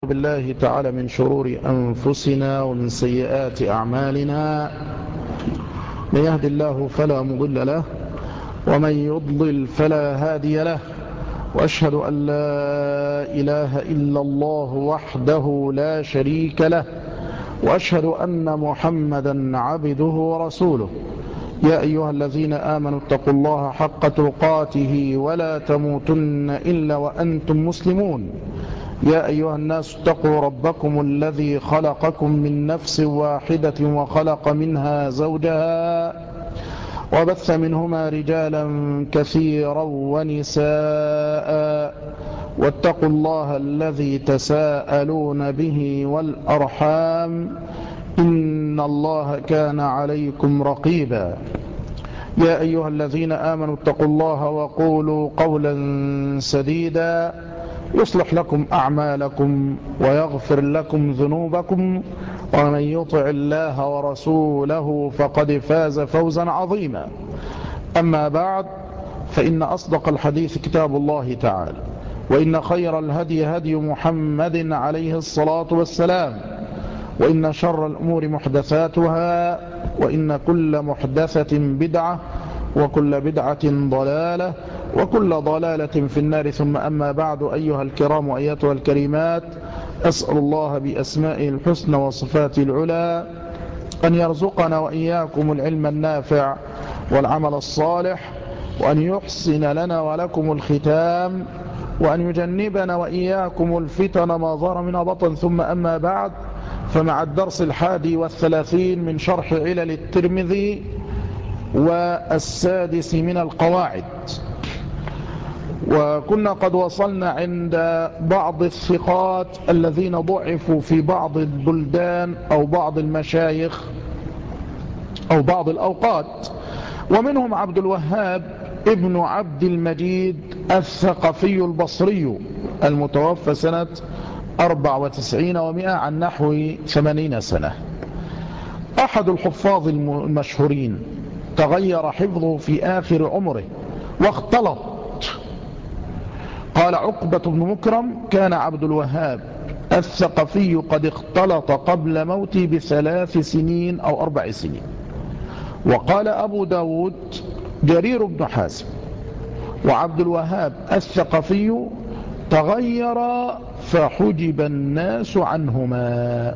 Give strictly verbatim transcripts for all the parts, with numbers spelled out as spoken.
بالله تعالى من شرور أنفسنا ومن سيئات أعمالنا. من يهد الله فلا مضل له ومن يضلل فلا هادي له، وأشهد أن لا إله إلا الله وحده لا شريك له، وأشهد أن محمدا عبده ورسوله. يا أيها الذين آمنوا اتقوا الله حق تقاته ولا تموتن إلا وأنتم مسلمون. يا أيها الناس اتقوا ربكم الذي خلقكم من نفس واحدة وخلق منها زوجها وبث منهما رجالا كثيرا ونساء، واتقوا الله الذي تساءلون به والأرحام إن الله كان عليكم رقيبا. يا أيها الذين آمنوا اتقوا الله وقولوا قولا سديدا يصلح لكم أعمالكم ويغفر لكم ذنوبكم، ومن يطع الله ورسوله فقد فاز فوزا عظيما. أما بعد، فإن أصدق الحديث كتاب الله تعالى، وإن خير الهدي هدي محمد عليه الصلاة والسلام، وإن شر الأمور محدثاتها، وإن كل محدثة بدعة، وكل بدعة ضلالة، وكل ضلالة في النار. ثم أما بعد، أيها الكرام وأيتها الكريمات، أسأل الله بأسمائه الحسنى وصفاته العلى أن يرزقنا وإياكم العلم النافع والعمل الصالح، وأن يحسن لنا ولكم الختام، وأن يجنبنا وإياكم الفتن ما ظهر منها بطن. ثم أما بعد، فمع الدرس الحادي والثلاثين من شرح علل الترمذي والسادس من القواعد، وكنا قد وصلنا عند بعض الثقات الذين ضعفوا في بعض البلدان أو بعض المشايخ أو بعض الأوقات، ومنهم عبد الوهاب ابن عبد المجيد الثقفي البصري المتوفى سنة أربع وتسعين ومائة عن نحو ثمانين سنة، أحد الحفاظ المشهورين، تغير حفظه في آخر عمره واختلط. قال عقبة بن مكرم: كان عبد الوهاب الثقفي قد اختلط قبل موته بثلاث سنين أو أربع سنين. وقال أبو داود: جرير بن حازم وعبد الوهاب الثقفي تغير فحجب الناس عنهما.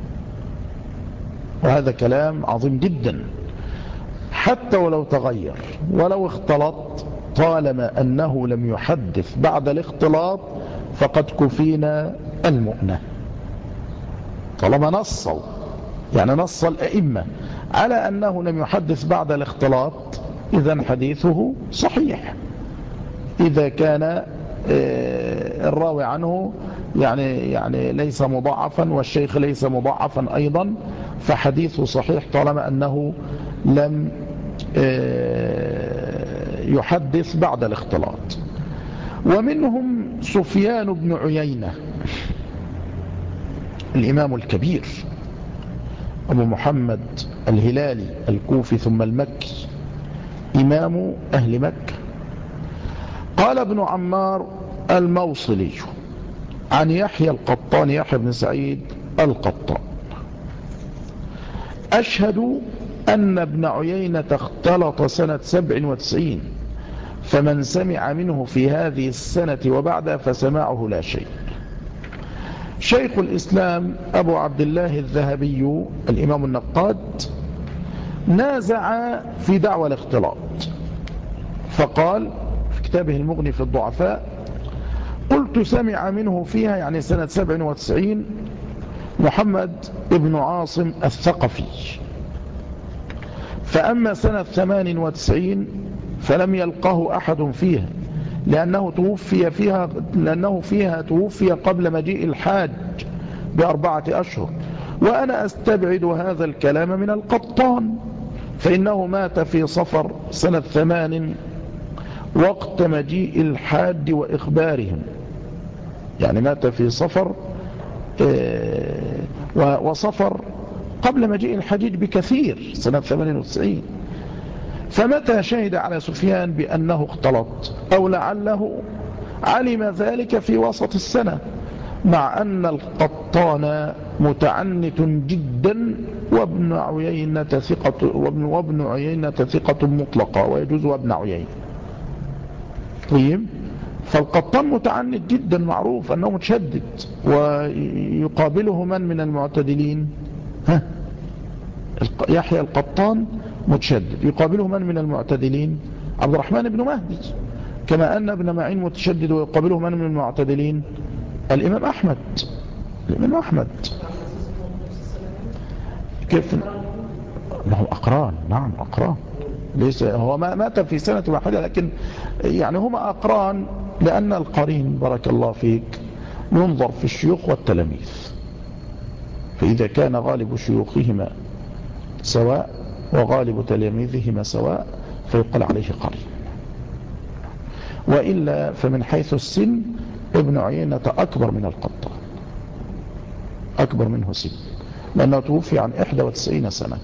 وهذا كلام عظيم جدا. حتى ولو تغير ولو اختلط، طالما أنه لم يحدث بعد الاختلاط فقد كفينا المؤنة. طالما نصوا، يعني نص الأئمة على أنه لم يحدث بعد الاختلاط، إذن حديثه صحيح. إذا كان الراوي عنه يعني يعني ليس مضاعفا والشيخ ليس مضاعفا أيضا، فحديثه صحيح طالما أنه لم يحدث بعد الاختلاط. ومنهم سفيان بن عيينة الإمام الكبير أبو محمد الهلالي الكوفي ثم المكي، إمام أهل مكة. قال ابن عمار الموصلي عن يحيى القطان، يحيى بن سعيد القطان: أشهد أن ابن عيينة اختلط سنة سبع وتسعين، فمن سمع منه في هذه السنة وبعدها فسماعه لا شيء. شيخ الإسلام أبو عبد الله الذهبي الإمام النقاد نازع في دعوى الاختلاط، فقال في كتابه المغني في الضعفاء: قلت سمع منه فيها، يعني سنة سبع وتسعين، محمد ابن عاصم الثقفي، فأما سنة ثمان وتسعين فلم يلقه أحد فيها، لأنه توفي فيها لأنه فيها توفي قبل مجيء الحاج بأربعة أشهر. وأنا أستبعد هذا الكلام من القطان، فإنه مات في صفر سنة ثمان وقت مجيء الحاج وإخبارهم، يعني مات في صفر وصفر قبل مجيء الحجيج بكثير سنة ثمانية وتسعين. فمتى شهد على سفيان بأنه اختلط؟ أو لعله علم ذلك في وسط السنة، مع أن القطان متعنت جدا وابن عيينة ثقة وابن, وابن عيينة ثقة مطلقة ويجوز وابن عيينة. طيب، فالقطان متعنت جدا معروف أنه متشدد، ويقابله من من المعتدلين؟ ها، يحيى القطان متشدد، يقابله من من المعتدلين؟ عبد الرحمن بن مهدي. كما أن ابن معين متشدد ويقابله من من المعتدلين؟ الإمام أحمد. الإمام أحمد كيف؟ ما هو أقران، نعم أقران، ليس هو ما مات في سنة واحدة، لكن يعني هما أقران، لأن القرين بارك الله فيك ينظر في الشيوخ والتلاميذ، فإذا كان غالب شيوخهما سواء وغالب تلاميذهما سواء فيقال عليه قرين، وإلا فمن حيث السن ابن عيينة أكبر من القطان، أكبر منه سن، لأنه توفي عن إحدى وتسعين سنة.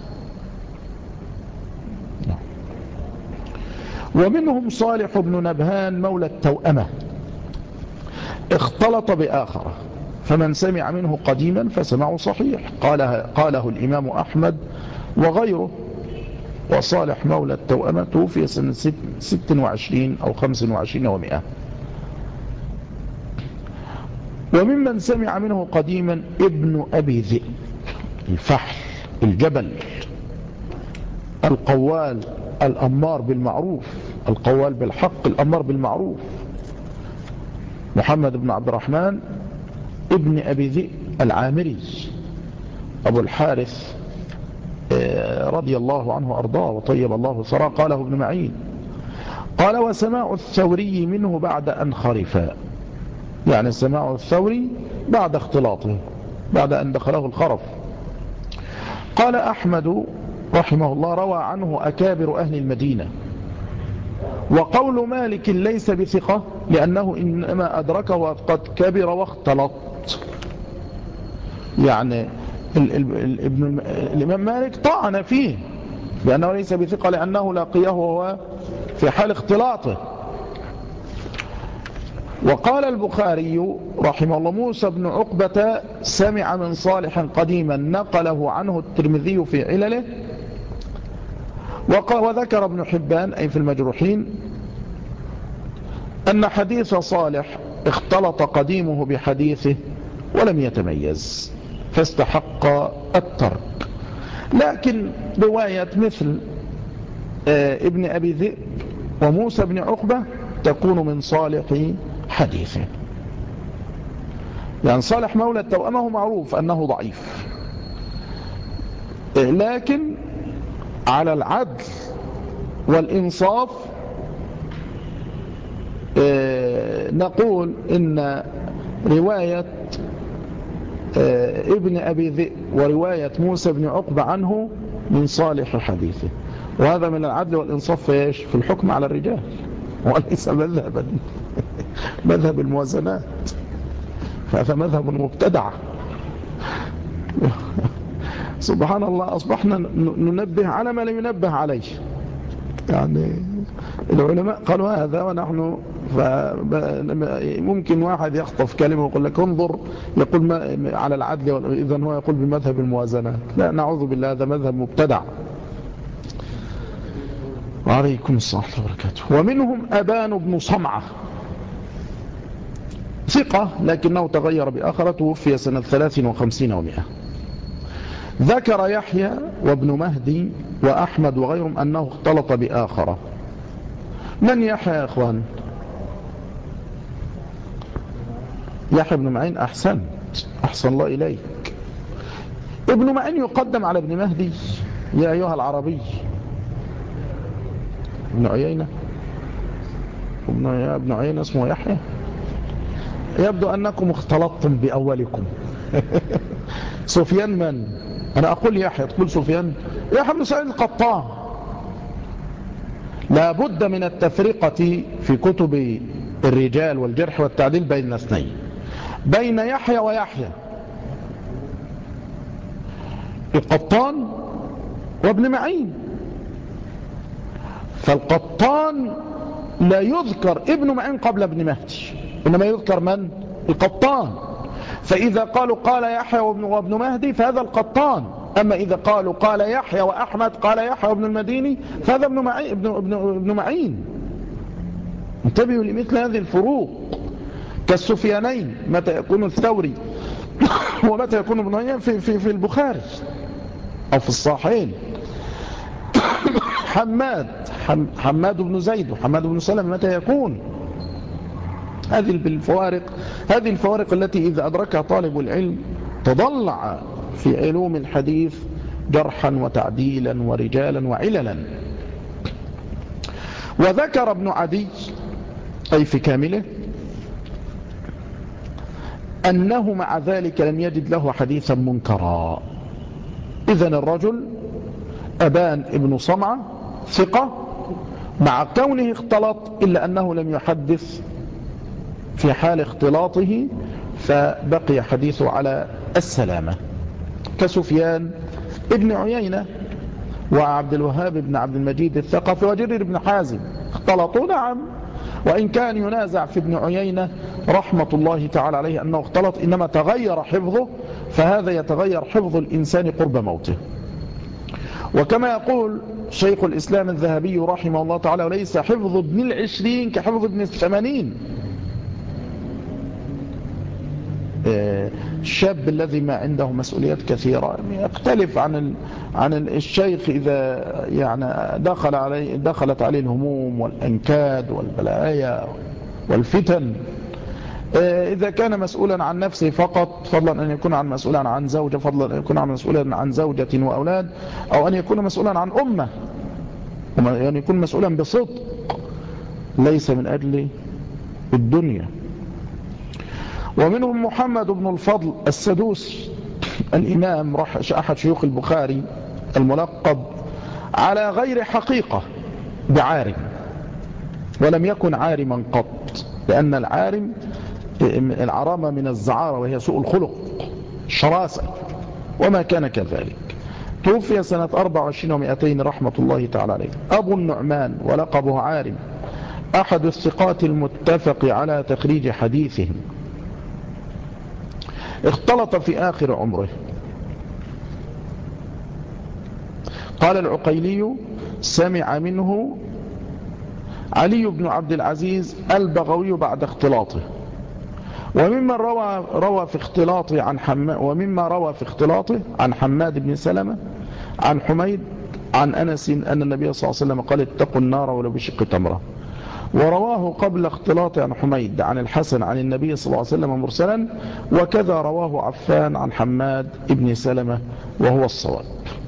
ومنهم صالح بن نبهان مولى التوأمة، اختلط بآخر، فمن سمع منه قديما فسمعه صحيح، قاله, قاله الإمام أحمد وغيره. وصالح مولى التوأمة توفي سنة ست وعشرين أو خمس وعشرين ومئة. وممن سمع منه قديما ابن أبي ذئب الفحل الجبل القوال الأمار بالمعروف، القوال بالحق الأمار بالمعروف، محمد بن عبد الرحمن ابن أبي ذئب العامري أبو الحارث رضي الله عنه أرضاه وطيب الله ثراه. قاله ابن معين قال: وسماع الثوري منه بعد أن خرفا، يعني سماع الثوري بعد اختلاطه، بعد أن دخله الخرف. قال أحمد رحمه الله: روى عنه أكابر أهل المدينة. وقول مالك ليس بثقة لأنه إنما أدركه وقد كبر واختلط، يعني ابن الإمام مالك طعن فيه بأنه ليس بثقة لأنه لاقيه وهو في حال اختلاطه. وقال البخاري رحمه الله: موسى بن عقبة سمع من صالح قديما، نقله عنه الترمذي في علله. وذكر ابن حبان أي في المجروحين أن حديث صالح اختلط قديمه بحديثه ولم يتميز فاستحق الترك. لكن رواية مثل ابن أبي ذئب وموسى بن عقبة تكون من صالح حديثه. يعني صالح مولى التوأمة معروف أنه ضعيف، لكن على العدل والإنصاف نقول إن رواية ابن أبي ذئب ورواية موسى بن عقبة عنه من صالح حديثه، وهذا من العدل والإنصاف في الحكم على الرجال، وليس مذهبا مذهب الموازنات، فهذا مذهب مبتدع. سبحان الله، أصبحنا ننبه على ما لم ينبه عليه. يعني العلماء قالوا هذا ونحن ممكن واحد يخطف كلمة ويقول لك انظر يقول ما على العدل، إذن هو يقول بمذهب الموازنات. لا، نعوذ بالله، هذا مذهب مبتدع. وعليكم السلام وبركاته. ومنهم أبان بن صمعة ثقة لكنه تغير بآخرة، توفي سنة ثلاث وخمسين ومئة. ذكر يحيى وابن مهدي وأحمد وغيرهم أنه اختلط بآخرة. من يحيى يا أخوان؟ يحيى بن معين. أحسنت، أحسن الله إليك. ابن معين يقدم على ابن مهدي يا أيها العربي. ابن عيينة ابن, ابن عيينة اسمه يحيى. يبدو أنكم اختلطتم بأولكم. سفيان من؟ أنا أقول يحيى تقول سفيان. يحيى بن سعيد القطان. لا بد من التفرقة في كتب الرجال والجرح والتعديل بين الاثنين، بين يحيى ويحيى، القطان وابن معين. فالقطان لا يذكر ابن معين قبل ابن مهدي، إنما يذكر من؟ القطان. فإذا قالوا قال يحيى وابن, وابن مهدي فهذا القطان، أما إذا قالوا قال يحيى وأحمد قال يحيى وابن المديني فهذا ابن معين, ابن, ابن, ابن معين. انتبهوا لمثل هذه الفروق. كالسفيانين متى يكون الثوري ومتى يكون ابن عيان في, في, في البخاري أو في الصحيحين. حماد حماد بن زيد وحماد بن سلمة متى يكون. هذه الفوارق هذه الفوارق التي إذا أدركها طالب العلم تضلع في علوم الحديث جرحا وتعديلا ورجالا وعللا. وذكر ابن عدي أي في كامله أنه مع ذلك لم يجد له حديثا منكرا. إذن الرجل أبان ابن صمعة ثقة مع كونه اختلط، إلا أنه لم يحدث في حال اختلاطه فبقي حديثه على السلامة. كسفيان ابن عيينة وعبد الوهاب بن عبد المجيد الثقفي وجرير بن حازم اختلطوا، نعم، وإن كان ينازع في ابن عيينة رحمة الله تعالى عليه أنه اختلط، إنما تغير حفظه، فهذا يتغير حفظ الإنسان قرب موته. وكما يقول شيخ الإسلام الذهبي رحمه الله تعالى: وليس حفظ ابن العشرين كحفظ ابن الثمانين. الشاب الذي ما عنده مسؤوليات كثيرة يختلف عن عن الشيخ إذا يعني دخل عليه دخلت عليه الهموم والأنكاد والبلايا والفتن. إذا كان مسؤولا عن نفسه فقط، فضلا أن يكون عن مسؤولا عن زوجة، فضلا أن يكون عن مسؤولا عن زوجة وأولاد، أو أن يكون مسؤولا عن أمة، أن يكون مسؤولا بصدق ليس من أجل الدنيا. ومنهم محمد بن الفضل السدوسي الإمام أحد شيوخ البخاري الملقب على غير حقيقة بعارم، ولم يكن عارما قط، لأن العارم العرامة من الزعارة وهي سوء الخلق شراسة، وما كان كذلك. توفي سنة أربعة وعشرين ومئتين رحمة الله تعالى عليه. أبو النعمان ولقبه عارم، أحد الثقات المتفق على تخريج حديثهم، اختلط في آخر عمره. قال العقيلي: سمع منه علي بن عبد العزيز البغوي بعد اختلاطه. وممن روى روى في اختلاطه عن حماد ومما روى في اختلاطه عن حماد بن سلمة عن حميد عن أنس أن النبي صلى الله عليه وسلم قال: اتقوا النار ولو بشق تمرة. ورواه قبل اختلاطه عن حميد عن الحسن عن النبي صلى الله عليه وسلم مرسلا، وكذا رواه عفان عن حماد بن سلمة وهو الصواب.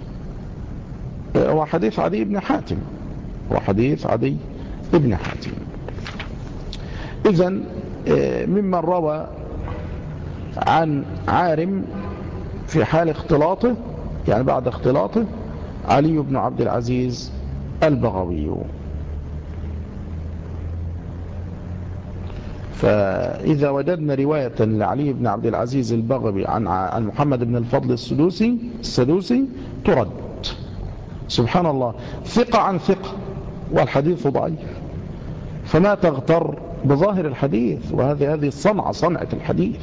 وحديث عدي بن حاتم وحديث عدي بن حاتم. إذن ممن روى عن عارم في حال اختلاطه، يعني بعد اختلاطه، علي بن عبد العزيز البغوي. فإذا وجدنا رواية لعلي بن عبد العزيز البغوي عن عن محمد بن الفضل السدوسي السدوسي ترد. سبحان الله، ثقة عن ثقة والحديث ضعيف، فما تغتر بظاهر الحديث، وهذه هذه الصنعة صنعة الحديث.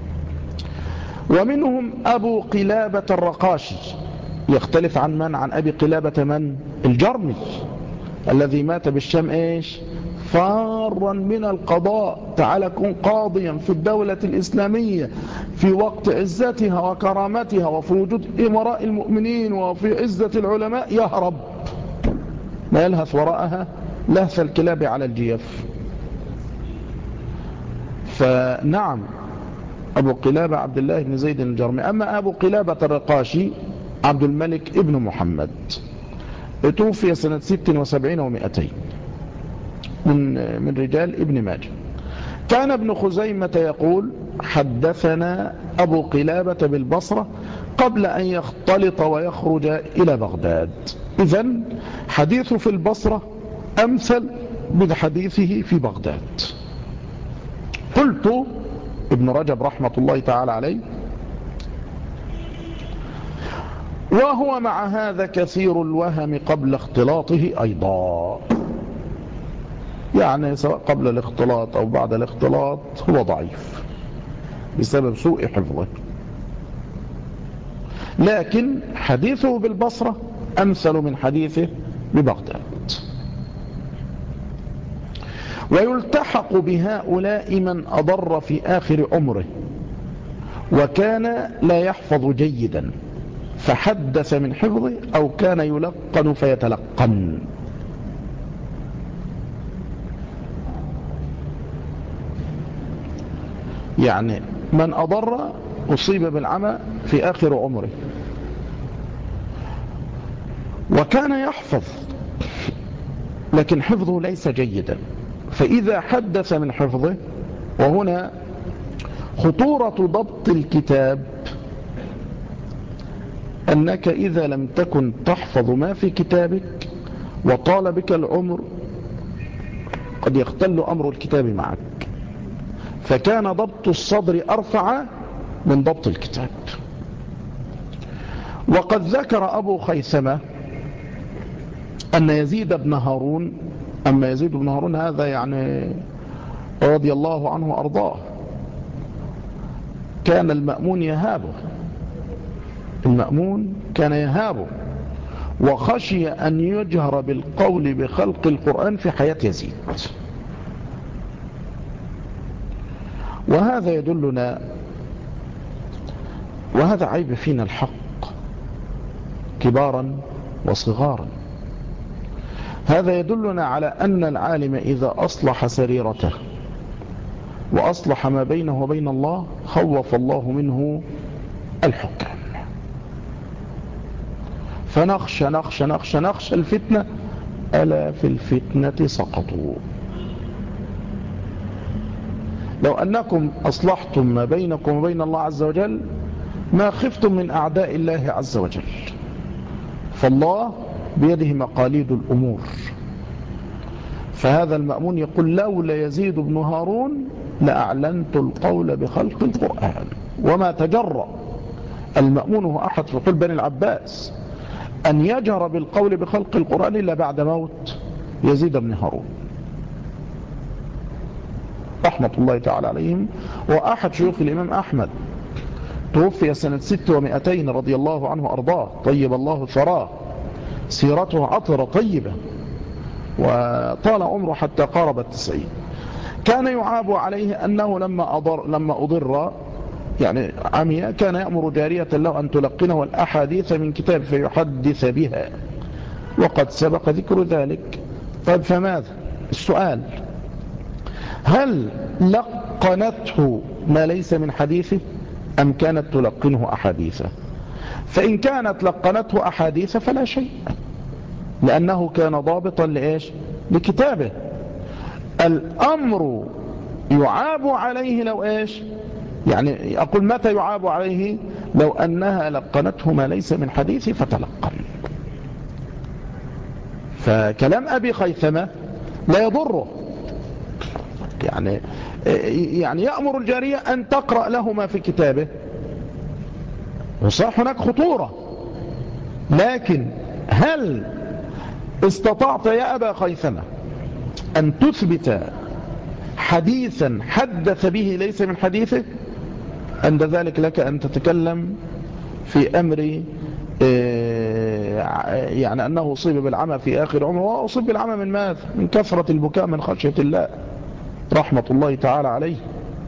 ومنهم أبو قلابة الرقاشي، يختلف عن من؟ عن أبي قلابة من؟ الجرمي الذي مات بالشام إيش؟ فارا من القضاء. تعال كن قاضيا في الدولة الإسلامية في وقت عزتها وكرامتها وفي وجود إمراء المؤمنين وفي عزة العلماء، يهرب ما يلهث وراءها لهث الكلاب على الجيف. فنعم أبو قلابة عبد الله بن زيد الجرمي. أما أبو قلابة الرقاشي عبد الملك ابن محمد، توفي سنة ست وسبعين ومئتين، من من رجال ابن ماجه. كان ابن خزيمة يقول: حدثنا أبو قلابة بالبصرة قبل أن يختلط ويخرج إلى بغداد. إذن حديثه في البصرة أمثل من حديثه في بغداد. قلت ابن رجب رحمة الله تعالى عليه: وهو مع هذا كثير الوهم قبل اختلاطه أيضا، يعني سواء قبل الاختلاط أو بعد الاختلاط هو ضعيف. بسبب سوء حفظه. لكن حديثه بالبصرة أمثل من حديثه ببغداد. ويلتحق بهؤلاء من أضر في آخر عمره وكان لا يحفظ جيدا فحدث من حفظه أو كان يلقن فيتلقن. يعني من أضر أصيب بالعمى في آخر عمره وكان يحفظ لكن حفظه ليس جيدا، فإذا حدث من حفظه، وهنا خطورة ضبط الكتاب أنك إذا لم تكن تحفظ ما في كتابك وطال بك العمر قد يختل أمر الكتاب معك، فكان ضبط الصدر أرفع من ضبط الكتاب. وقد ذكر أبو خيثمة أن يزيد بن هارون، أما يزيد بن هارون هذا يعني رضي الله عنه وأرضاه، كان المأمون يهابه، المأمون كان يهابه وخشي أن يجهر بالقول بخلق القرآن في حياة يزيد. وهذا يدلنا، وهذا عيب فينا الحق كبارا وصغارا، هذا يدلنا على أن العالم إذا أصلح سريرته وأصلح ما بينه وبين الله خوف الله منه الحكام. فنخشى نخشى نخشى نخشى الفتنة، ألا في الفتنة سقطوا. لو أنكم أصلحتم ما بينكم وبين الله عز وجل ما خفتم من أعداء الله عز وجل، فالله بيده مقاليد الأمور. فهذا المأمون يقول لولا يزيد بن هارون لأعلنت القول بخلق القرآن. وما تجرأ المأمون هو أحد في قلب بني العباس أن يجهر بالقول بخلق القرآن إلا بعد موت يزيد بن هارون رحمة الله تعالى عليهم، وأحد شيوخ الإمام أحمد، توفي سنة ست ومئتين رضي الله عنه أرضاه، طيب الله ثراه، سيرته عطرة طيبة وطال عمره حتى قارب التسعين. كان يعاب عليه أنه لما أضر, لما أضر يعني عمي كان يأمر جارية له أن تلقنه الأحاديث من كتاب فيحدث بها، وقد سبق ذكر ذلك. طيب فماذا؟ السؤال: هل لقنته ما ليس من حديثه أم كانت تلقنه أحاديثه؟ فإن كانت لقنته أحاديث فلا شيء، لأنه كان ضابطا لإيش؟ لكتابه. الأمر يعاب عليه لو إيش؟ يعني أقول متى يعاب عليه؟ لو أنها لقنته ما ليس من حديثه فتلقن. فكلام أبي خيثمة لا يضره، يعني يعني يأمر الجارية أن تقرأ له ما في كتابه، وصح هناك خطورة، لكن هل استطعت يا أبا خيثمة أن تثبت حديثا حدث به ليس من حديثه؟ عند ذلك لك أن تتكلم في أمر يعني أنه أصيب بالعمى في آخر عمره. وأصيب بالعمى من ماذا؟ من كثرة البكاء من خشية الله رحمة الله تعالى عليه،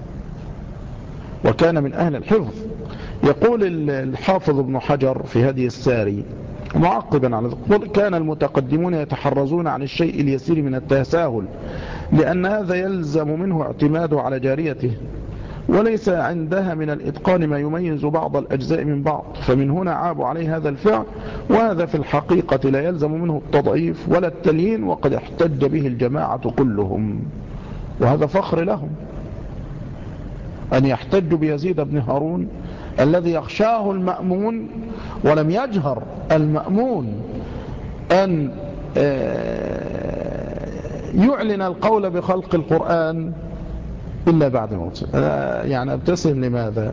وكان من أهل الحفظ. يقول الحافظ ابن حجر في هدي الساري معقبا على ذلك: كان المتقدمون يتحرزون عن الشيء اليسير من التساهل لأن هذا يلزم منه اعتماده على جاريته، وليس عندها من الإتقان ما يميز بعض الأجزاء من بعض، فمن هنا عابوا عليه هذا الفعل، وهذا في الحقيقة لا يلزم منه التضعيف ولا التليين، وقد احتج به الجماعة كلهم. وهذا فخر لهم أن يحتجوا بيزيد بن هارون الذي يخشاه المأمون، ولم يجهر المأمون أن يعلن القول بخلق القرآن إلا بعد موته. يعني ابتسم لماذا؟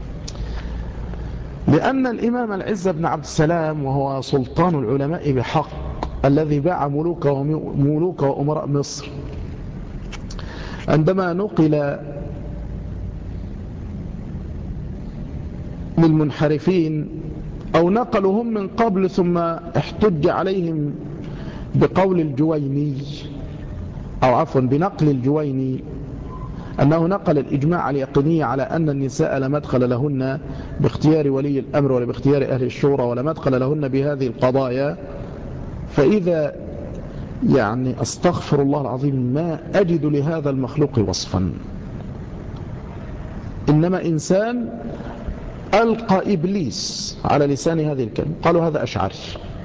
لأن الإمام العز بن عبد السلام وهو سلطان العلماء بحق الذي باع ملوك وملوك وأمراء مصر، عندما نقل للمنحرفين أو نقلوا هم من قبل ثم احتج عليهم بقول الجويني أو عفوا بنقل الجويني أنه نقل الإجماع اليقيني على أن النساء لا مدخل لهن باختيار ولي الأمر ولا باختيار أهل الشورى ولا مدخل لهن بهذه القضايا. فإذا يعني أستغفر الله العظيم ما أجد لهذا المخلوق وصفا، إنما إنسان ألقى إبليس على لسان هذه الكلمة. قالوا هذا أشعري.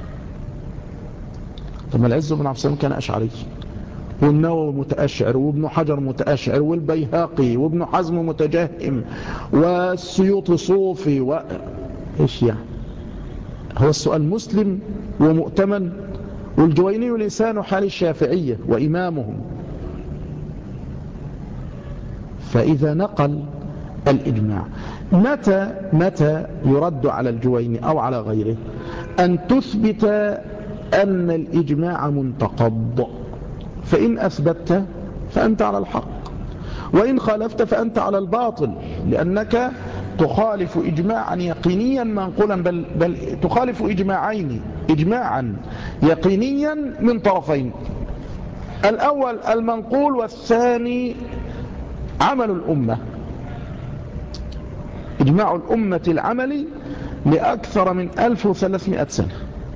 ثم العز بن عبد السلام كان أشعري، والنووي متأشعر، وابن حجر متأشعر، والبيهقي وابن حزم متجهم، والسيوطي صوفي و... إيش يعني؟ هو السؤال مسلم ومؤتمن، والجويني لسان حال الشافعية وإمامهم. فإذا نقل الإجماع متى متى يرد على الجويني أو على غيره؟ أن تثبت أن الإجماع منتقض، فإن أثبتت فأنت على الحق، وإن خالفت فأنت على الباطل، لأنك تخالف إجماعا يقينيا منقولا، بل, بل تخالف إجماعين، إجماعا يقينيا من طرفين، الأول المنقول والثاني عمل الأمة، إجماع الأمة العملي لأكثر من ألف وثلاثمائة سنة،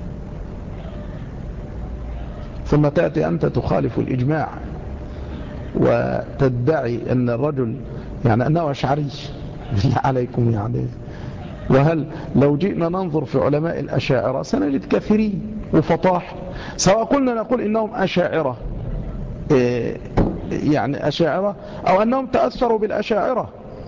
ثم تأتي أنت تخالف الإجماع وتدعي أن الرجل يعني أنه أشعري. بالله عليكم يعني. وهل لو جئنا ننظر في علماء الأشاعرة سنجد كثيرين وفطاح، سواء قلنا نقول إنهم أشاعرة يعني أشاعرة أو أنهم تأثروا بالأشاعرة،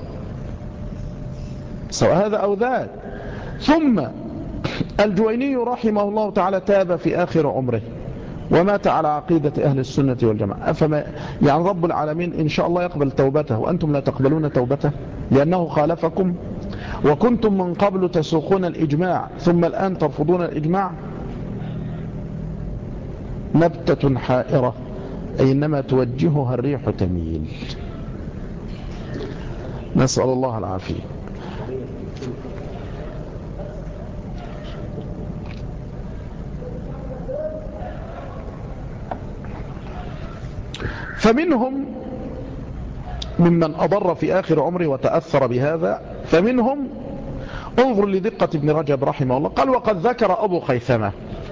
سواء هذا أو ذاك. ثم الجويني رحمه الله تعالى تاب في آخر عمره ومات على عقيدة أهل السنة والجماعة، أفما يعني رب العالمين إن شاء الله يقبل توبته وأنتم لا تقبلون توبته لأنه خالفكم، وكنتم من قبل تسوقون الإجماع ثم الآن ترفضون الإجماع؟ نبتة حائرة أينما توجهها الريح تميل. نسأل الله العافية. فمنهم ممن أضر في آخر عمره وتأثر بهذا، فمنهم انظر لدقة ابن رجب رحمه الله، قال وقد ذكر أبو خيثمة،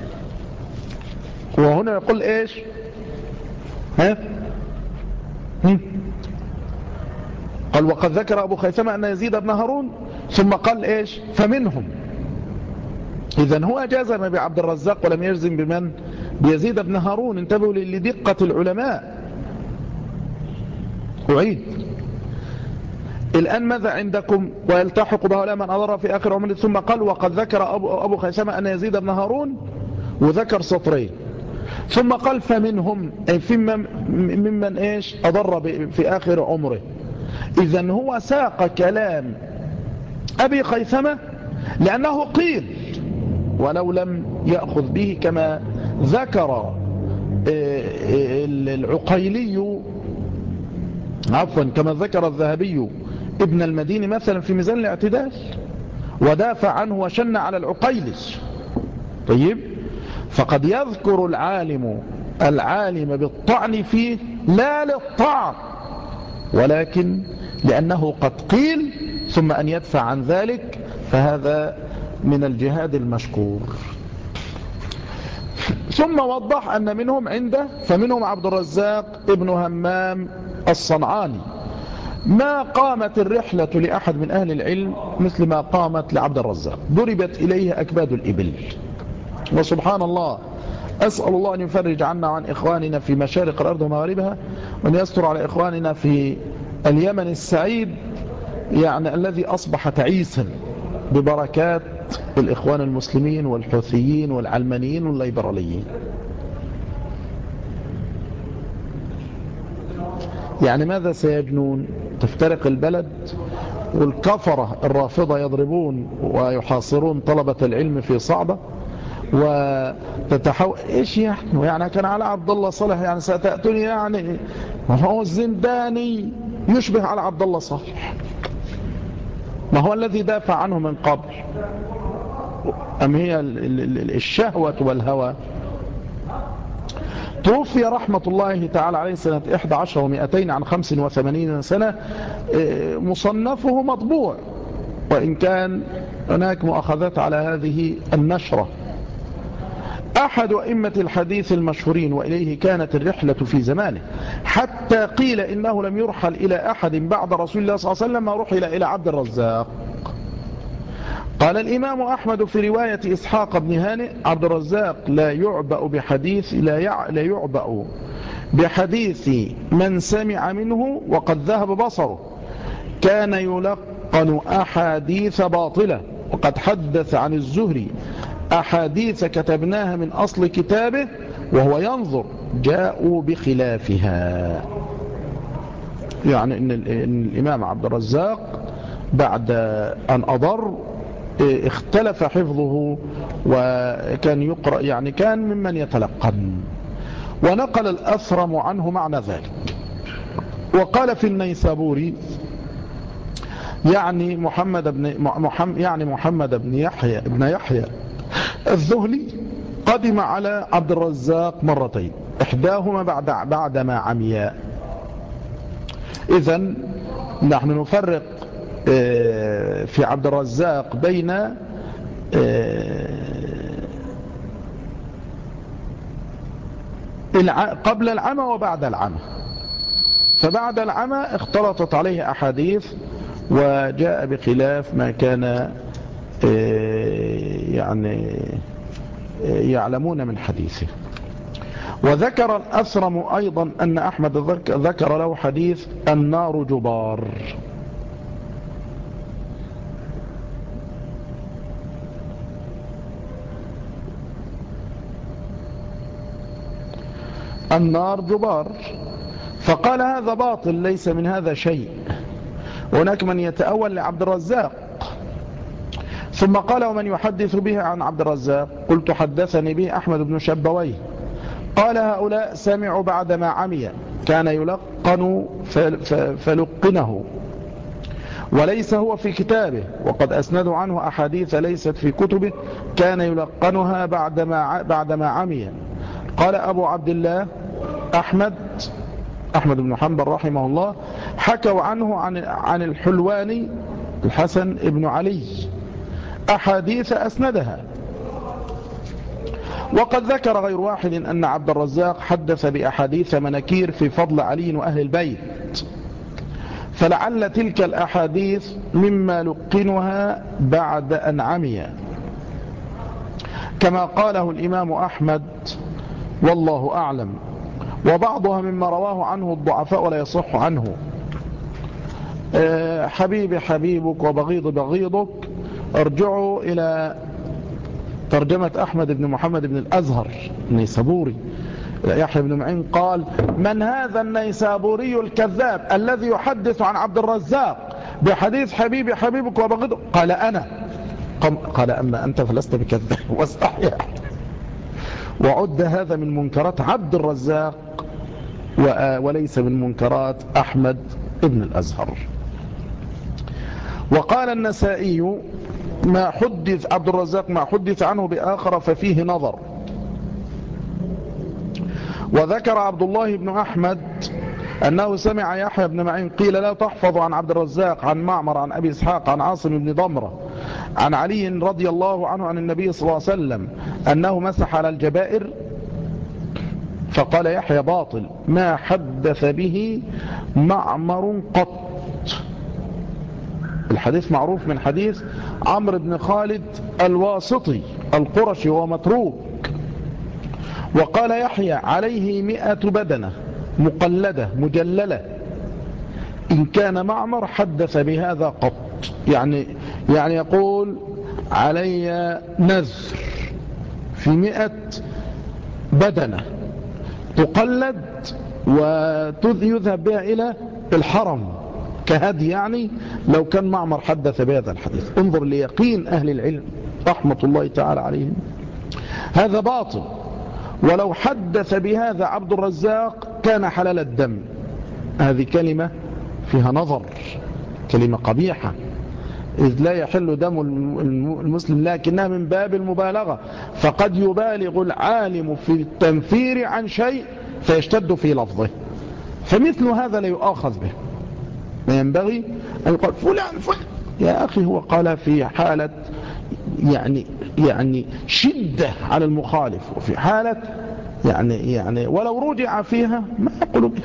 وهنا يقول إيش ها؟ قال وقد ذكر أبو خيثمة أن يزيد بن هارون، ثم قال إيش فمنهم. إذن هو أجازم بعبد الرزاق ولم يجزم بمن؟ بيزيد بن هارون. انتبهوا لدقة العلماء. أعيد الآن ماذا عندكم؟ ويلتحق بهؤلاء من أضر في آخر عمره، ثم قال وقد ذكر أبو, أبو خيثمة أن يزيد بن هارون، وذكر سطرين، ثم قال فمنهم أي في ممن إيش أضر في آخر عمره. إذن هو ساق كلام أبي خيثمة لأنه قيل، ولو لم يأخذ به كما ذكر العقيلي عفوا كما ذكر الذهبي ابن المديني مثلا في ميزان الاعتدال، ودافع عنه وشن على العقيلي. طيب، فقد يذكر العالم العالم بالطعن فيه لا للطعن، ولكن لأنه قد قيل، ثم أن يدفع عن ذلك، فهذا من الجهاد المشكور. ثم وضح أن منهم عنده، فمنهم عبد الرزاق ابن همام الصنعاني، ما قامت الرحلة لأحد من أهل العلم مثل ما قامت لعبد الرزاق، ضربت إليه أكباد الإبل. وسبحان الله، أسأل الله أن يفرج عنا وعن إخواننا في مشارق الأرض ومغاربها، وأن يستر على إخواننا في اليمن السعيد، يعني الذي أصبح تعيسا ببركات الإخوان المسلمين والحوثيين والعلمانيين والليبراليين. يعني ماذا سيجنون؟ تفترق البلد، والكفرة الرافضة يضربون ويحاصرون طلبة العلم في صعبة، وتتحول ايش يعني؟ يعني كان على عبد الله صالح يعني ستأتوني يعني هو الزنداني يشبه على عبد الله صالح. ما هو الذي دافع عنه من قبل؟ أم هي الشهوة والهوى؟ توفي رحمة الله تعالى عليه سنة إحدى عشر ومئتين عن خمس وثمانين سنة، مصنفه مطبوع، وإن كان هناك مؤاخذات على هذه النشرة. أحد أئمة الحديث المشهورين، وإليه كانت الرحلة في زمانه، حتى قيل إنه لم يرحل إلى أحد بعد رسول الله صلى الله عليه وسلم ما رحل إلى عبد الرزاق. قال الإمام أحمد في رواية إسحاق بن هانئ: عبد الرزاق لا يعبأ بحديث لا يعبأ بحديث من سمع منه وقد ذهب بصره، كان يلقن أحاديث باطلة، وقد حدث عن الزهري أحاديث كتبناها من أصل كتابه وهو ينظر جاءوا بخلافها. يعني إن الإمام عبد الرزاق بعد أن أضر اختلف حفظه، وكان يقرأ يعني كان ممن يتلقن. ونقل الأثرم عنه معنى ذلك، وقال في النيسابوري يعني محمد بن محمد يعني محمد بن يحيى ابن يحيى الذهلي قدم على عبد الرزاق مرتين، إحداهما بعد بعدما عميا. إذن نحن نفرق في عبد الرزاق بين قبل العمى وبعد العمى. فبعد العمى اختلطت عليه أحاديث وجاء بخلاف ما كان يعني يعلمون من حديثه. وذكر الأثرم أيضا أن أحمد ذكر له حديث النار جبار. النار جبار، فقال هذا باطل ليس من هذا شيء. هناك من يتأول لعبد الرزاق، ثم قال ومن يحدث به عن عبد الرزاق؟ قلت حدثني به أحمد بن شبويه. قال هؤلاء سمعوا بعدما عمي، كان يلقن فلقنه، وليس هو في كتابه، وقد أسندوا عنه أحاديث ليست في كتبه كان يلقنها بعدما بعدما عمي. قال أبو عبد الله أحمد أحمد بن حنبل رحمه الله: حكوا عنه عن عن الحلواني الحسن بن علي أحاديث أسندها. وقد ذكر غير واحد أن عبد الرزاق حدث بأحاديث مناكير في فضل علي وأهل البيت، فلعل تلك الأحاديث مما لقنها بعد أن عمي، كما قاله الإمام أحمد والله أعلم. وبعضها مما رواه عنه الضعفاء ولا يصح عنه. حبيبي حبيبك وبغيض بغيضك، ارجعوا إلى ترجمة أحمد بن محمد بن الأزهر النيسابوري. يحيى بن معين قال: من هذا النيسابوري الكذاب الذي يحدث عن عبد الرزاق بحديث حبيبي حبيبك وبغيضك؟ قال أنا. قال أما أنت فلست بكذاب، واستحيا. وعد هذا من منكرات عبد الرزاق وليس من منكرات أحمد بن الأزهر. وقال النسائي: ما حدث عبد الرزاق ما حدث عنه بآخر ففيه نظر. وذكر عبد الله بن أحمد أنه سمع يحيى بن معين قيل لا تحفظ عن عبد الرزاق عن معمر عن أبي إسحاق عن عاصم بن ضمرة عن علي رضي الله عنه عن النبي صلى الله عليه وسلم أنه مسح على الجبائر. فقال يحيى: باطل، ما حدث به معمر قط. الحديث معروف من حديث عمرو بن خالد الواسطي القرشي وهو متروك. وقال يحيى: عليه مئة بدنة مقلدة مجللة، إن كان معمر حدث بهذا قط. يعني يعني يقول علي نذر في مئة بدنة تقلد ويذهب بها إلى الحرم كهدي، يعني لو كان معمر حدث بهذا الحديث. انظر ليقين أهل العلم رحمة الله تعالى عليهم. هذا باطل، ولو حدث بهذا عبد الرزاق كان حلال الدم. هذه كلمة فيها نظر، كلمة قبيحة. إذ لا يحل دم المسلم، لكنها من باب المبالغة، فقد يبالغ العالم في التنفير عن شيء فيشتد في لفظه، فمثل هذا لا يؤاخذ به. ما ينبغي أن يقال فلان فلان، يا أخي هو قال في حالة يعني يعني شدة على المخالف، وفي حالة يعني يعني ولو رجع فيها ما يقول به.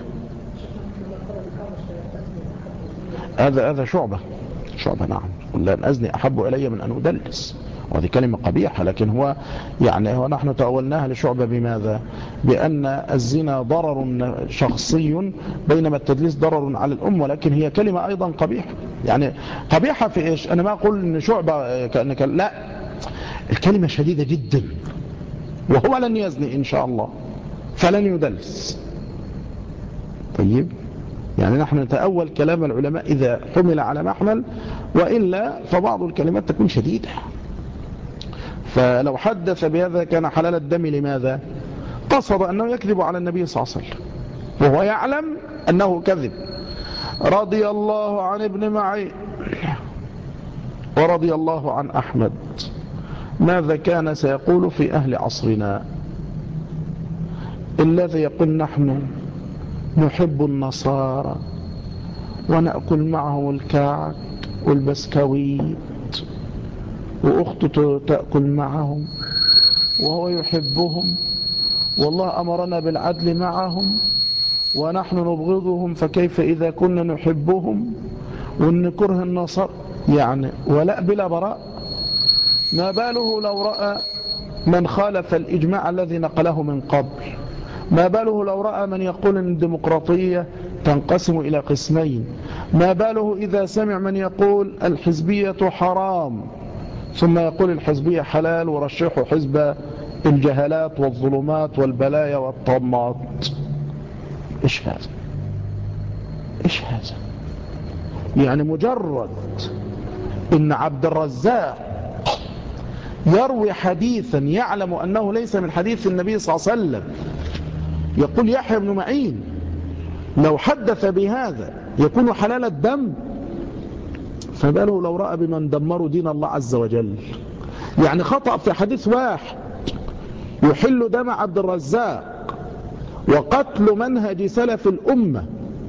هذا هذا شعبة شعبة نعم، لأن أزني أحب إلي من أن أدلس، وهذه كلمة قبيحة، لكن هو يعني هو نحن تأولناها لشعبة بماذا؟ بأن الزنا ضرر شخصي بينما التدليس ضرر على الأم، ولكن هي كلمة أيضا قبيحة. يعني قبيحة في إيش؟ أنا ما أقول أن شعبة كأنك لا، الكلمة شديدة جدا، وهو لن يزني إن شاء الله فلن يدلس. طيب، يعني نحن نتأول كلام العلماء إذا حمل على محمل، وإلا فبعض الكلمات تكون شديدة. فلو حدث بهذا كان حلال الدم، لماذا؟ قصد أنه يكذب على النبي صلى الله عليه وسلم وهو يعلم أنه كذب. رضي الله عن ابن معين ورضي الله عن أحمد، ماذا كان سيقول في أهل عصرنا؟ الذي يقول نحن نحب النصارى ونأكل معهم الكعك والبسكويت، وأخته تأكل معهم وهو يحبهم، والله أمرنا بالعدل معهم ونحن نبغضهم، فكيف إذا كنا نحبهم ونكره النصارى؟ يعني ولا بلا براء. ما باله لو رأى من خالف الإجماع الذي نقله من قبل؟ ما باله لو رأى من يقول أن الديمقراطية تنقسم إلى قسمين؟ ما باله إذا سمع من يقول الحزبية حرام ثم يقول الحزبية حلال ورشحوا حزب الجهالات والظلمات والبلايا والطمات؟ إيش هذا؟ إيش هذا؟ يعني مجرد إن عبد الرزاق يروي حديثا يعلم أنه ليس من حديث النبي صلى الله عليه وسلم، يقول يحيى بن معين لو حدث بهذا يكون حلال الدم، فباله لو رأى بمن دمروا دين الله عز وجل. يعني خطأ في حديث واحد يحل دم عبد الرزاق وقتل منهج سلف الأمة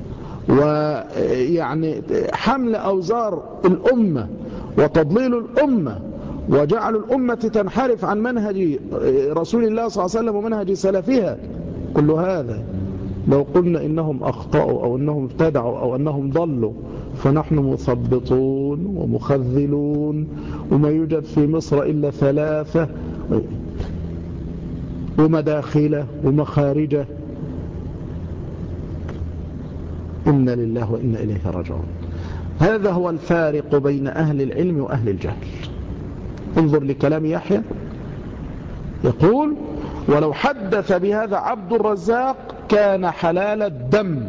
ويعني حمل أوزار الأمة وتضليل الأمة وجعل الأمة تنحرف عن منهج رسول الله صلى الله عليه وسلم ومنهج سلفها. كل هذا لو قلنا إنهم أخطأوا أو أنهم ابتدعوا أو أنهم ضلوا فنحن مثبطون ومخذلون، وما يوجد في مصر إلا ثلاثة ومداخلة ومخارجة. إنا لله وإنا إليه راجعون. هذا هو الفارق بين أهل العلم وأهل الجهل. انظر لكلام يحيى، يقول ولو حدث بهذا عبد الرزاق كان حلال الدم.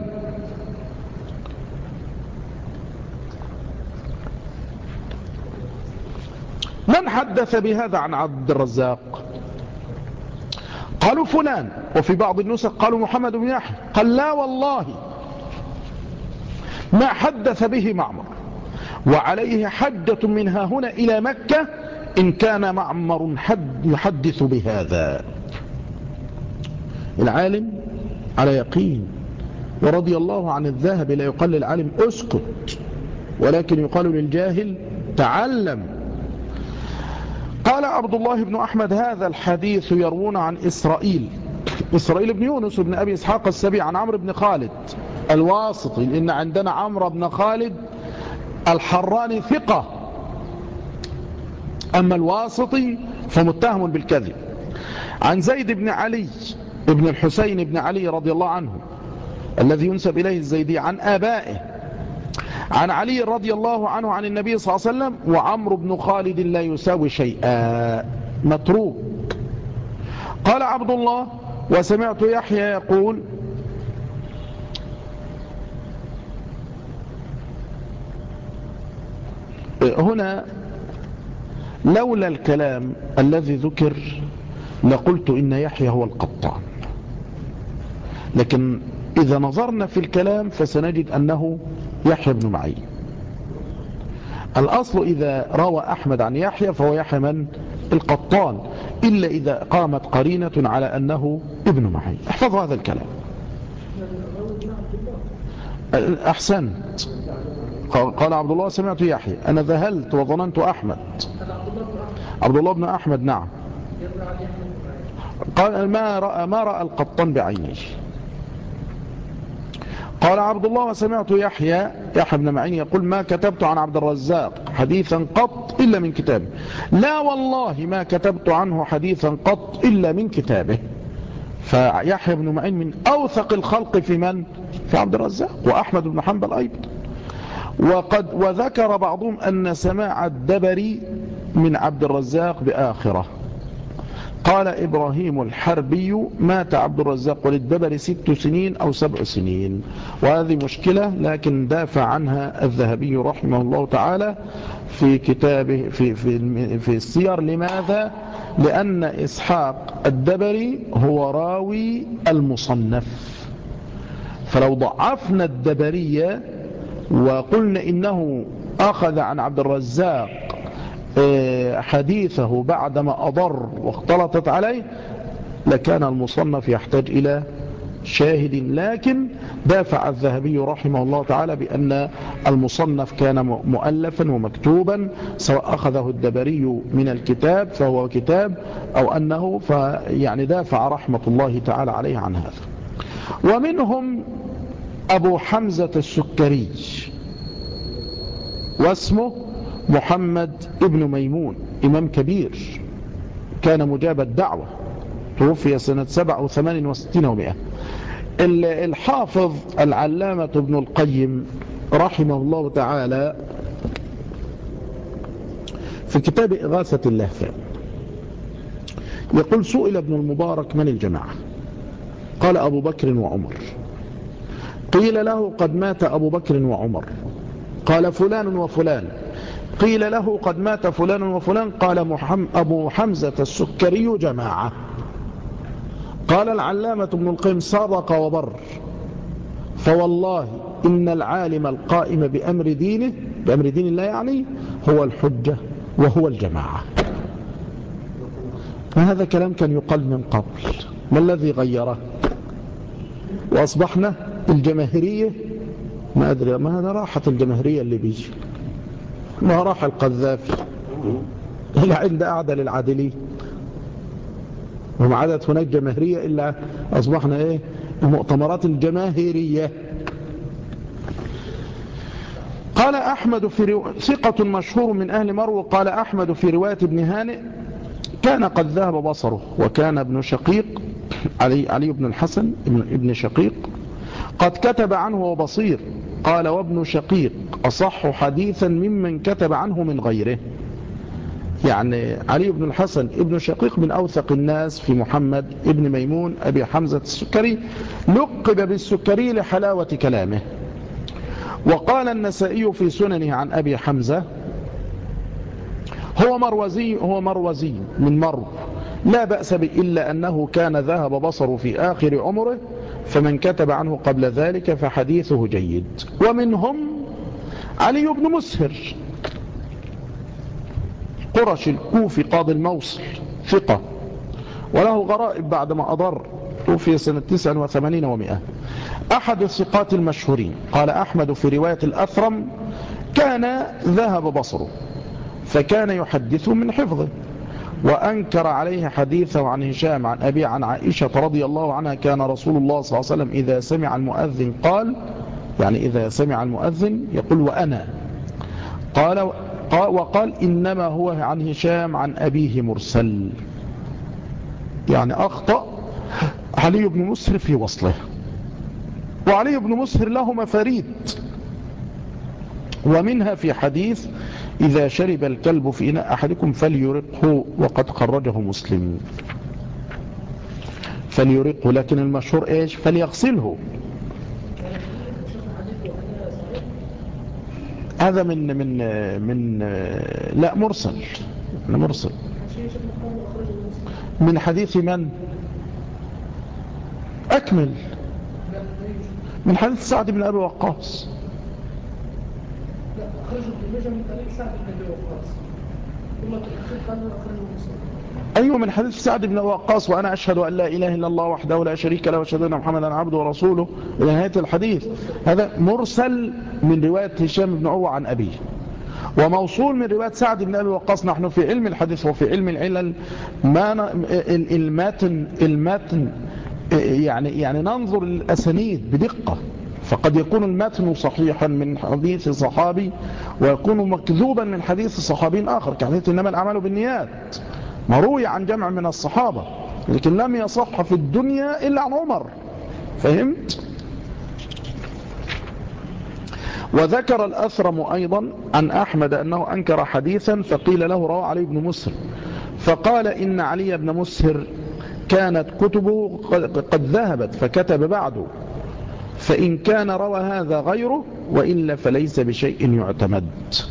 من حدث بهذا عن عبد الرزاق؟ قالوا فلان، وفي بعض النسخ قالوا محمد بن يحيى. قال لا والله ما حدث به معمر، وعليه حجة منها هنا إلى مكة إن كان معمر حد يحدث بهذا. العالم على يقين، ورضي الله عن الذهب لا يقال للعالم اسكت، ولكن يقال للجاهل تعلم. قال عبد الله بن أحمد هذا الحديث يروون عن إسرائيل إسرائيل بن يونس بن أبي إسحاق السبيعي عن عمرو بن خالد الواسطي، لأن عندنا عمرو بن خالد الحراني ثقة، أما الواسطي فمتهم بالكذب. عن زيد بن علي ابن الحسين بن علي رضي الله عنه الذي ينسب إليه الزيدي عن آبائه عن علي رضي الله عنه عن النبي صلى الله عليه وسلم. وعمرو بن خالد لا يساوي شيئا، متروك. قال عبد الله وسمعت يحيى يقول هنا لولا الكلام الذي ذكر لقلت إن يحيى هو القطان، لكن إذا نظرنا في الكلام فسنجد أنه يحيى بن معين. الأصل إذا روى أحمد عن يحيى فهو يحيى من القطان، إلا إذا قامت قرينة على أنه ابن معين. احفظوا هذا الكلام. أحسنت. قال عبد الله سمعت يحيى، أنا ذهلت وظننت أحمد. عبد الله بن أحمد نعم. قال ما رأى, ما رأى القطان بعينه. قال عبد الله وسمعت يحيى يحيى بن معين يقول ما كتبت عن عبد الرزاق حديثا قط إلا من كتابه. لا والله ما كتبت عنه حديثا قط إلا من كتابه. فيحيى بن معين من أوثق الخلق في من؟ في عبد الرزاق وأحمد بن حنبل أيضا. وقد وذكر بعضهم أن سماع الدبري من عبد الرزاق بآخرة. قال إبراهيم الحربي مات عبد الرزاق وللدبري ست سنين أو سبع سنين، وهذه مشكلة لكن دافع عنها الذهبي رحمه الله تعالى في كتابه في, في, في السير. لماذا؟ لأن إسحاق الدبري هو راوي المصنف، فلو ضعفنا الدبري وقلنا إنه أخذ عن عبد الرزاق حديثه بعدما أضر واختلطت عليه لكان المصنف يحتاج إلى شاهد. لكن دافع الذهبي رحمه الله تعالى بأن المصنف كان مؤلفا ومكتوبا، سواء أخذه الدبري من الكتاب فهو كتاب أو أنه فيعني دافع رحمة الله تعالى عليه عن هذا. ومنهم أبو حمزة السكري واسمه محمد ابن ميمون، إمام كبير كان مجاب الدعوة، توفي سنة سبع وثمان وستين ومئة. الحافظ العلامة ابن القيم رحمه الله تعالى في كتاب إغاثة اللهفان يقول سئل ابن المبارك من الجماعة؟ قال أبو بكر وعمر. قيل له قد مات أبو بكر وعمر. قال فلان وفلان. قيل له قد مات فلان وفلان. قال محمد أبو حمزة السكري جماعة. قال العلامة ابن القيم صدق وبر، فوالله إن العالم القائم بأمر دينه بأمر دين الله يعني هو الحجة وهو الجماعة. وهذا كلام كان يقال من قبل، ما الذي غيره؟ وأصبحنا الجماهيرية ما أدري ما هذا راحت الجماهيرية اللي بيجي ما راح القذافي إلا عند أعدل العادلين، وما عادت هناك جماهيرية إلا أصبحنا إيه المؤتمرات الجماهيرية. قال أحمد في رو... ثقة مشهور من أهل مرو. قال أحمد في رواية ابن هانئ كان قد ذهب بصره، وكان ابن شقيق علي, علي بن الحسن ابن شقيق قد كتب عنه وبصير. قال وابن شقيق أصح حديثا ممن كتب عنه من غيره. يعني علي بن الحسن ابن شقيق من أوثق الناس في محمد ابن ميمون أبي حمزة السكري، لقب بالسكري لحلاوة كلامه. وقال النسائي في سننه عن أبي حمزة هو مروزي هو مروزي من مرو لا بأس به إلا أنه كان ذهب بصره في آخر عمره، فمن كتب عنه قبل ذلك فحديثه جيد. ومنهم علي بن مسهر قرش الكوفي قاضي الموصل ثقة، وله غرائب بعدما أضر، توفي سنة تسع وثمانين ومئة، أحد الثقات المشهورين. قال أحمد في رواية الأثرم كان ذهب بصره فكان يحدث من حفظه، وأنكر عليه حديثه عن هشام عن أبي عن عائشة رضي الله عنها كان رسول الله صلى الله عليه وسلم إذا سمع المؤذن قال، يعني إذا سمع المؤذن يقول وأنا قال وقال إنما هو عن هشام عن أبيه مرسل، يعني أخطأ علي بن مسهر في وصله. وعلي بن مسهر له مفاريد، ومنها في حديث إذا شرب الكلب في إناء أحدكم فليرقه، وقد خرجه مسلم. فليرقه، لكن المشهور إيش؟ فليغسله. هذا من من من لا مرسل مرسل من حديث من؟ أكمل من حديث سعد بن أبي وقاص. أخرجه ابن ماجه من طريق سعد بن أبي وقاص ثم الأخير قال أخرجه مسلم. أيوه من حديث سعد بن وقاص وأنا أشهد أن لا إله إلا الله وحده لا شريك له وأشهد أن محمدا عبده ورسوله إلى نهاية الحديث. هذا مرسل من رواية هشام بن عروة عن أبيه، وموصول من رواية سعد بن أبي وقاص. نحن في علم الحديث وفي علم العلل ما الماتن الماتن يعني يعني ننظر للأسانيد بدقة، فقد يكون الماتن صحيحا من حديث صحابي ويكون مكذوبا من حديث صحابي آخر، كحديث إنما الأعمال بالنيات مروي عن جمع من الصحابة لكن لم يصح في الدنيا إلا عن عمر. فهمت؟ وذكر الأثرم أيضا عن أحمد أنه أنكر حديثا فقيل له روى علي بن مسهر فقال إن علي بن مسهر كانت كتبه قد ذهبت فكتب بعده، فإن كان روى هذا غيره وإلا فليس بشيء يعتمد.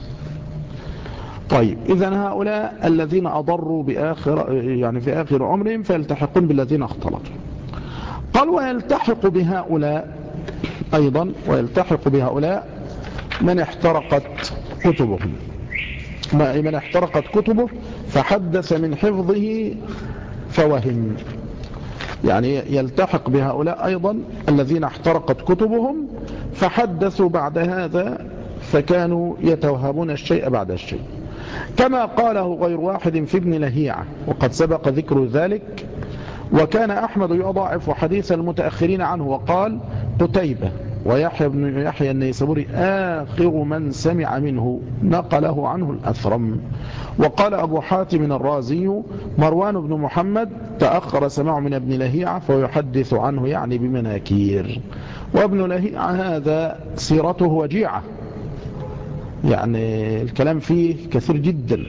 طيب إذن هؤلاء الذين أضروا بآخر يعني في آخر عمرهم فيلتحقون بالذين اختلطوا. قال ويلتحق بهؤلاء أيضا ويلتحق بهؤلاء من احترقت كتبهم من احترقت كتبه فحدث من حفظه فوهم، يعني يلتحق بهؤلاء أيضا الذين احترقت كتبهم فحدثوا بعد هذا فكانوا يتوهمون الشيء بعد الشيء، كما قاله غير واحد في ابن لهيعة وقد سبق ذكر ذلك. وكان أحمد يضاعف حديث المتأخرين عنه وقال قتيبة ويحيى بن يحيى النيسابوري آخر من سمع منه نقله عنه الأثرم. وقال أبو حاتم الرازي مروان بن محمد تأخر سماع من ابن لهيعة فيحدث عنه يعني بمناكير. وابن لهيعة هذا سيرته وجيعة، يعني الكلام فيه كثير جدا،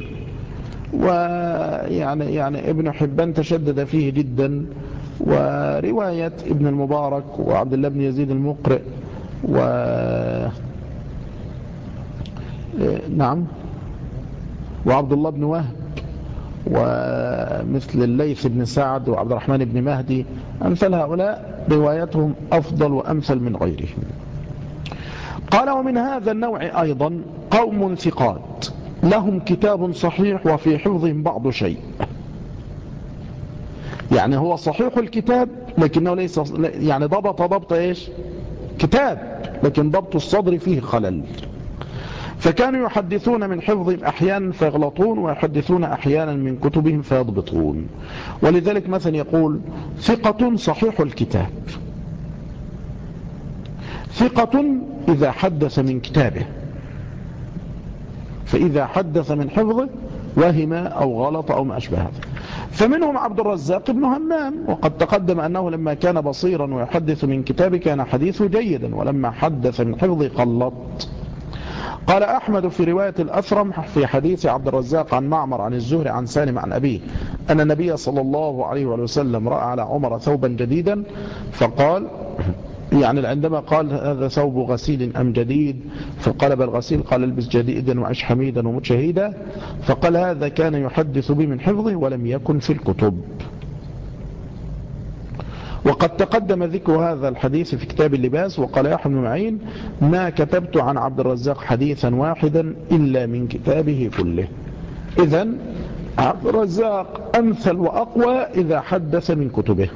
ويعني يعني ابن حبان تشدد فيه جدا. ورواية ابن المبارك وعبد الله بن يزيد المقرئ و نعم وعبد الله بن وهب ومثل الليث بن سعد وعبد الرحمن بن مهدي أمثل هؤلاء روايتهم أفضل وأمثل من غيرهم. قال ومن هذا النوع أيضا قوم ثقات لهم كتاب صحيح وفي حفظهم بعض شيء، يعني هو صحيح الكتاب لكنه ليس يعني ضبط ضبط ايش كتاب لكن ضبط الصدر فيه خلل، فكانوا يحدثون من حفظهم أحيانا فيغلطون ويحدثون أحيانا من كتبهم فيضبطون. ولذلك مثلا يقول ثقة صحيح الكتاب، ثقة إذا حدث من كتابه، فإذا حدث من حفظه وهم أو غلط أو ما أشبه هذا. فمنهم عبد الرزاق بن همام وقد تقدم أنه لما كان بصيرا ويحدث من كتابه كان حديثه جيدا ولما حدث من حفظه قلط. قال أحمد في رواية الأثرم في حديث عبد الرزاق عن معمر عن الزهري عن سالم عن أبيه أن النبي صلى الله عليه وسلم رأى على عمر ثوبا جديدا فقال يعني عندما قال هذا ثوب غسيل أم جديد فقال بل غسيل، قال البس جديدا وعش حميدا ومت شهيدا، فقال هذا كان يحدث به من حفظه ولم يكن في الكتب. وقد تقدم ذكر هذا الحديث في كتاب اللباس. وقال يحيى بن معين ما كتبت عن عبد الرزاق حديثا واحدا إلا من كتابه كله. إذن عبد الرزاق أمثل وأقوى إذا حدث من كتبه.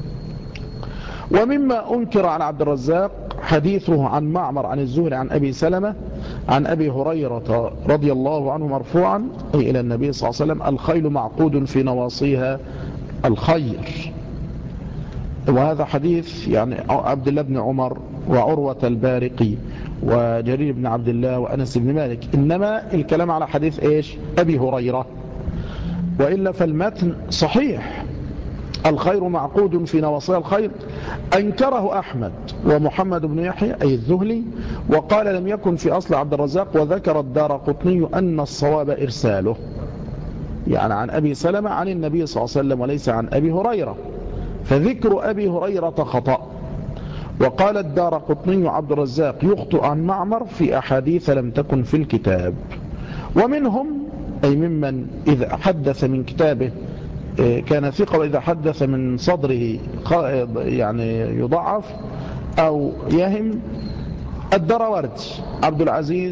ومما أنكر على عبد الرزاق حديثه عن معمر عن الزهري عن أبي سلمة عن أبي هريرة رضي الله عنه مرفوعا أي إلى النبي صلى الله عليه وسلم الخيل معقود في نواصيها الخير. وهذا حديث يعني عبد الله بن عمر وعروة البارقي وجرير بن عبد الله وأنس بن مالك، إنما الكلام على حديث إيش أبي هريرة، وإلا فالمتن صحيح الخير معقود في نواصي الخير. أنكره أحمد ومحمد بن يحيى أي الذهلي وقال لم يكن في أصل عبد الرزاق. وذكر الدارقطني أن الصواب إرساله يعني عن أبي سلمة عن النبي صلى الله عليه وسلم وليس عن أبي هريرة، فذكر أبي هريرة خطأ. وقال الدارقطني عبد الرزاق يخطئ عن معمر في أحاديث لم تكن في الكتاب. ومنهم أي ممن إذا حدث من كتابه كان ثقة وإذا حدث من صدره يعني يضعف أو يهم الدروردي عبد العزيز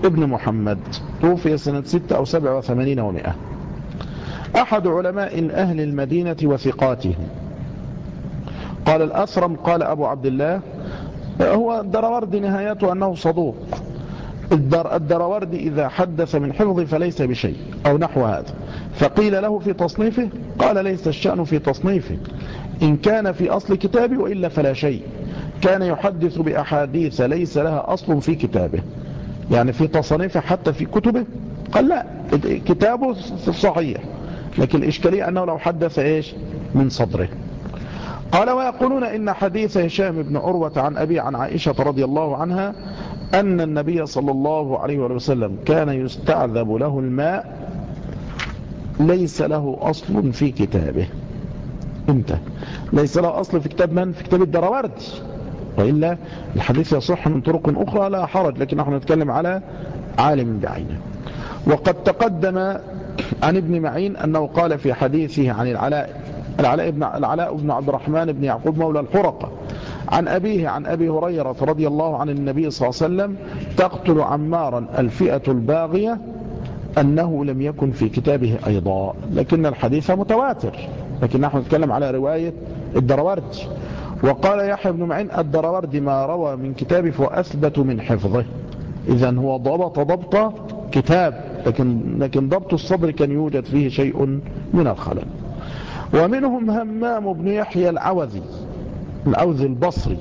ابن محمد، توفي سنة ستة أو سبع وثمانين ومئة، أحد علماء أهل المدينة وثقاتهم. قال الأثرم قال أبو عبد الله، هو الدراوردي نهايته أنه صدوق. الدر الدراوردي إذا حدث من حفظ فليس بشيء أو نحو هذا. فقيل له في تصنيفه، قال ليس الشأن في تصنيفه، إن كان في أصل كتابه وإلا فلا شيء. كان يحدث بأحاديث ليس لها أصل في كتابه، يعني في تصنيفه حتى في كتبه. قال لا، كتابه صحيح، لكن الإشكالية أنه لو حدث إيش من صدره. قال ويقولون إن حديث هشام بن عروة عن أبي عن عائشة رضي الله عنها أن النبي صلى الله عليه وسلم كان يستعذب له الماء ليس له أصل في كتابه. انت ليس له أصل في كتاب من؟ في كتاب الدراوردي، وإلا الحديث يصح من طرق أخرى لا حرج، لكن نحن نتكلم على عالم بعينه. وقد تقدم عن ابن معين أنه قال في حديثه عن العلاء العلاء بن, العلاء بن عبد الرحمن بن يعقوب مولى الحرقة عن أبيه عن أبي هريرة رضي الله عن النبي صلى الله عليه وسلم تقتل عمارا الفئة الباغية أنه لم يكن في كتابه أيضا، لكن الحديث متواتر، لكن نحن نتكلم على رواية الدراوردي. وقال يحيى بن معين الدراوردي ما روى من كتابه فأثبت من حفظه، إذن هو ضبط ضبط كتاب، لكن, لكن ضبط الصدر كان يوجد فيه شيء من الخلل. ومنهم همام بن يحيى العوذي العوذي البصري،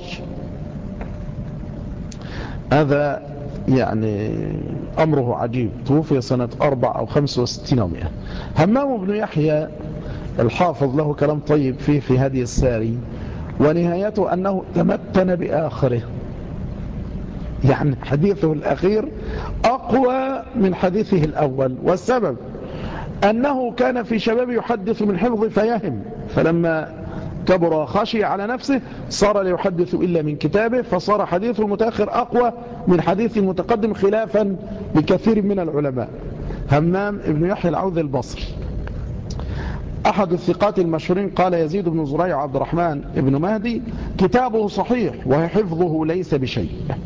هذا يعني أمره عجيب، توفي سنة أربع أو خمس وستين ومئة. همام بن يحيى الحافظ له كلام طيب فيه في هدي الساري، ونهايته أنه تمتن بآخره، يعني حديثه الأخير أقوى من حديثه الأول، والسبب أنه كان في شباب يحدث من حفظ فيهم، فلما كبر خشي على نفسه صار لا يحدث إلا من كتابه، فصار حديث المتأخر أقوى من حديث المتقدم خلافا لكثير من العلماء. همام ابن يحيى العوذي البصري أحد الثقات المشهورين. قال يزيد بن زريع عبد الرحمن ابن مهدي كتابه صحيح وحفظه ليس بشيء.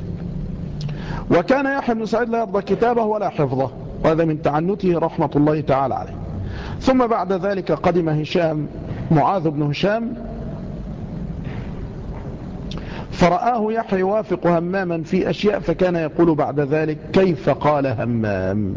وكان يحيى بن سعيد لا يرضى كتابه ولا حفظه، وهذا من تعنته رحمة الله تعالى عليه. ثم بعد ذلك قدم هشام معاذ بن هشام فرآه يحيى يوافق هماما في أشياء، فكان يقول بعد ذلك كيف قال همام،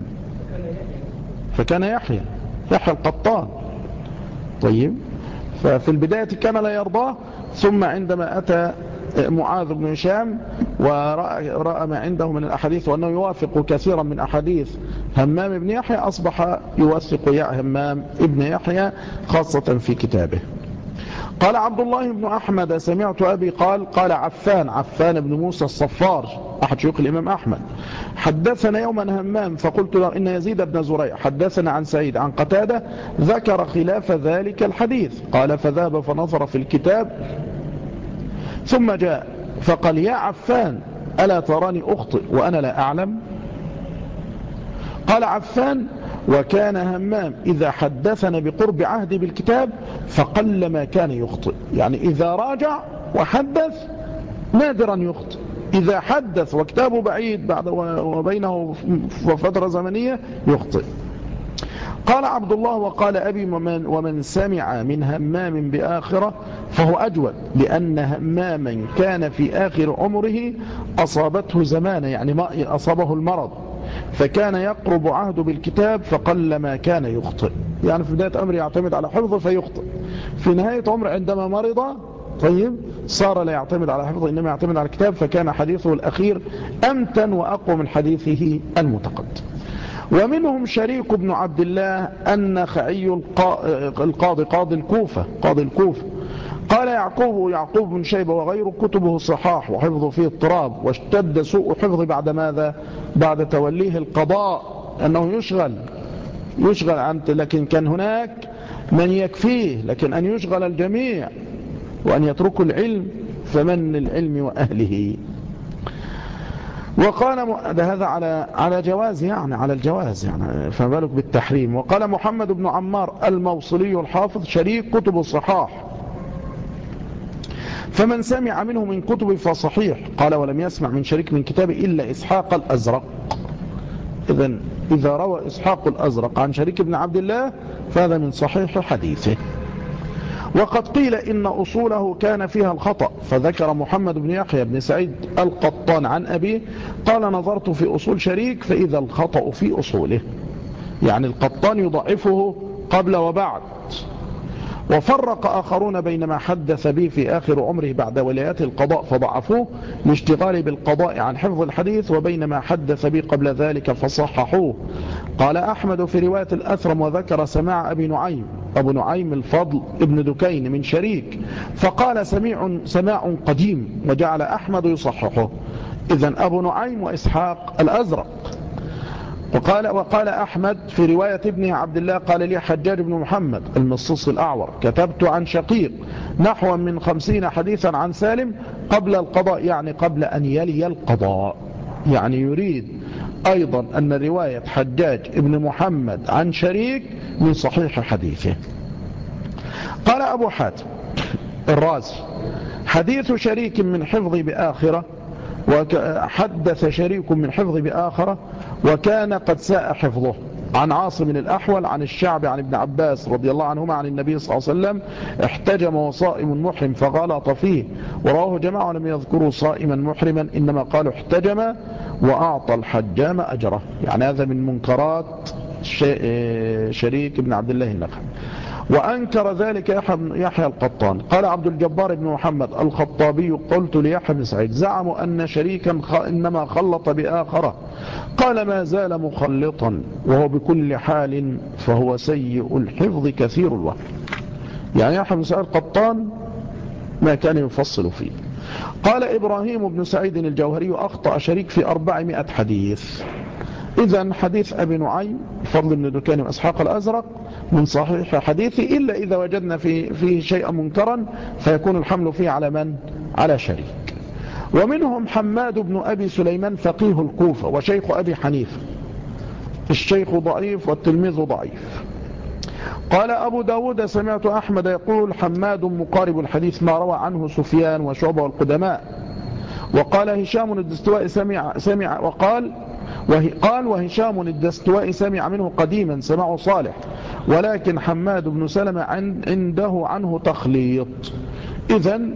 فكان يحيى يحيى القطان. طيب، ففي البداية كان لا يرضاه، ثم عندما أتى معاذ بن هشام ورأى ما عنده من الأحاديث وأنه يوافق كثيرا من أحاديث همام بن يحيى، أصبح يوثق يا همام ابن يحيى خاصة في كتابه. قال عبد الله بن أحمد سمعت أبي قال قال عفان عفان بن موسى الصفار أحد شيوخ الإمام أحمد حدثنا يوما همام فقلت له إن يزيد بن زريع حدثنا عن سعيد عن قتادة ذكر خلاف ذلك الحديث. قال فذهب فنظر في الكتاب ثم جاء فقال يا عفان ألا تراني أخطئ وأنا لا أعلم؟ قال عفان وكان همام إذا حدثنا بقرب عهدي بالكتاب فقل ما كان يخطئ، يعني إذا راجع وحدث نادرا يخطئ، إذا حدث وكتابه بعيد بعد وبينه فترة زمنية يخطئ. قال عبد الله وقال أبي ومن, ومن سمع من همام بآخرة فهو أجود، لأن هماما كان في آخر عمره أصابته زمانة، يعني ما أصابه المرض، فكان يقرب عهده بالكتاب فقل ما كان يخطئ، يعني في بداية أمره يعتمد على حفظه فيخطئ، في نهاية عمره عندما مرض طيب صار لا يعتمد على حفظه إنما يعتمد على الكتاب، فكان حديثه الأخير أمتن وأقوى من حديثه المتقدم. ومنهم شريك بن عبد الله النخعي القاضي قاضي الكوفة قاضي الكوفة قال يعقوب يعقوب بن شيبة وغيره كتبه صحاح وحفظه فيه اضطراب، واشتد سوء حفظه بعد ماذا؟ بعد توليه القضاء، أنه يشغل يشغل عنه، لكن كان هناك من يكفيه، لكن أن يشغل الجميع وأن يتركوا العلم فمن العلم وأهله. وقال ده هذا على على جواز، يعني على الجواز، يعني فما بالك بالتحريم. وقال محمد بن عمار الموصلي الحافظ شريك كتب الصحاح، فمن سمع منه من كتبه فصحيح. قال ولم يسمع من شريك من كتابه إلا إسحاق الأزرق. إذن إذا روى إسحاق الأزرق عن شريك بن عبد الله فهذا من صحيح حديثه. وقد قيل إن أصوله كان فيها الخطأ، فذكر محمد بن يحيى بن سعيد القطان عن أبيه قال نظرت في أصول شريك فإذا الخطأ في أصوله، يعني القطان يضعفه قبل وبعد. وفرق آخرون بين ما حدث به في آخر عمره بعد ولايات القضاء فضعفوه لاشتغال بالقضاء عن حفظ الحديث، وبين ما حدث به قبل ذلك فصححوه. قال أحمد في رواية الأثرم وذكر سماع أبي نعيم، أبو نعيم الفضل ابن دكين من شريك، فقال سميع سماع قديم، وجعل أحمد يصححه. إذن أبو نعيم وإسحاق الأزرق. وقال, وقال أحمد في رواية ابنه عبد الله قال لي حجاج بن محمد المصص الأعور كتبت عن شقيق نحو من خمسين حديثا عن سالم قبل القضاء، يعني قبل أن يلي القضاء، يعني يريد أيضا أن رواية حجاج ابن محمد عن شريك من صحيح حديثه. قال أبو حاتم الرازي حديث شريك من حفظ بآخرة، وحدث شريك من حفظ بآخرة وكان قد ساء حفظه. عن عاصم الأحول عن الشعب عن ابن عباس رضي الله عنهما عن النبي صلى الله عليه وسلم احتجم وصائم محرم فغلط فيه، ورواه جماعة ولم يذكروا صائما محرما، إنما قالوا احتجم وأعطى الحجام أجره. يعني هذا من منكرات شريك بن عبد الله النخعي. وأنكر ذلك يحيى القطان. قال عبد الجبار بن محمد الخطابي قلت ليحيى بن سعيد زعموا أن شريكا إنما خلط بآخرة، قال ما زال مخلطا وهو بكل حال فهو سيء الحفظ كثير الوهم. يعني يحيى بن سعيد القطان ما كان يفصل فيه. قال إبراهيم بن سعيد الجوهري أخطأ شريك في أربعمائة حديث. إذن حديث أبي نعيم فضل بن دكان وإسحاق الأزرق من صحيح حديثي، إلا إذا وجدنا فيه, فيه شيئا منكرا فيكون الحمل فيه على من؟ على شريك. ومنهم حماد بن أبي سليمان فقيه الكوفة وشيخ أبي حنيفة، الشيخ ضعيف والتلميذ ضعيف. قال أبو داود سمعت أحمد يقول حماد مقارب الحديث ما روى عنه سفيان وشعبة والقدماء. وقال هشام الدستوائي سمع, سمع وقال وهي قال وهشام الدستوائي سمع منه قديما سمعه صالح، ولكن حماد بن سلمة عنده عنه تخليط. إذن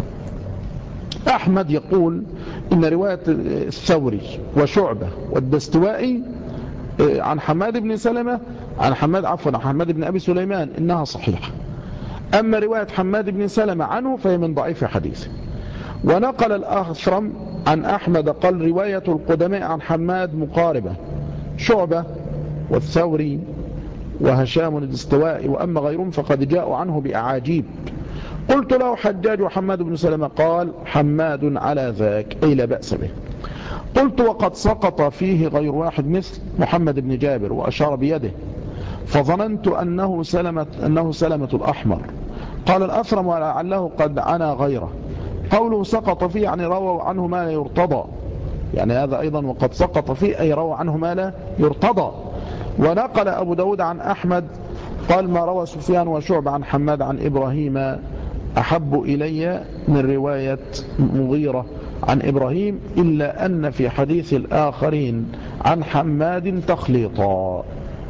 أحمد يقول إن رواية الثوري وشعبة والدستوائي عن حماد بن سلمة عن حماد عفوا عن حماد بن أبي سليمان إنها صحيحة، أما رواية حماد بن سلمة عنه فهي من ضعيف حديثه. ونقل الأخرم عن أحمد قال رواية القدماء عن حماد مقاربة، شعبة والثوري وهشام الدستوائي، وأما غيرهم فقد جاءوا عنه بأعاجيب. قلت له حجاج وحماد بن سلمة قال حماد على ذاك أي لا بأس به. قلت وقد سقط فيه غير واحد مثل محمد بن جابر وأشار بيده فظننت أنه سلمة, أنه سلمة الأحمر. قال الأثرم ولعله قد عنا غيره. قوله سقط فيه يعني رووا عنه ما لا يرتضى، يعني هذا أيضا وقد سقط فيه أي رووا عنه ما لا يرتضى. ونقل أبو داود عن أحمد قال ما روى سفيان وشعب عن حماد عن إبراهيم أحب إلي من رواية مغيرة عن إبراهيم، إلا أن في حديث الآخرين عن حماد تخليطا.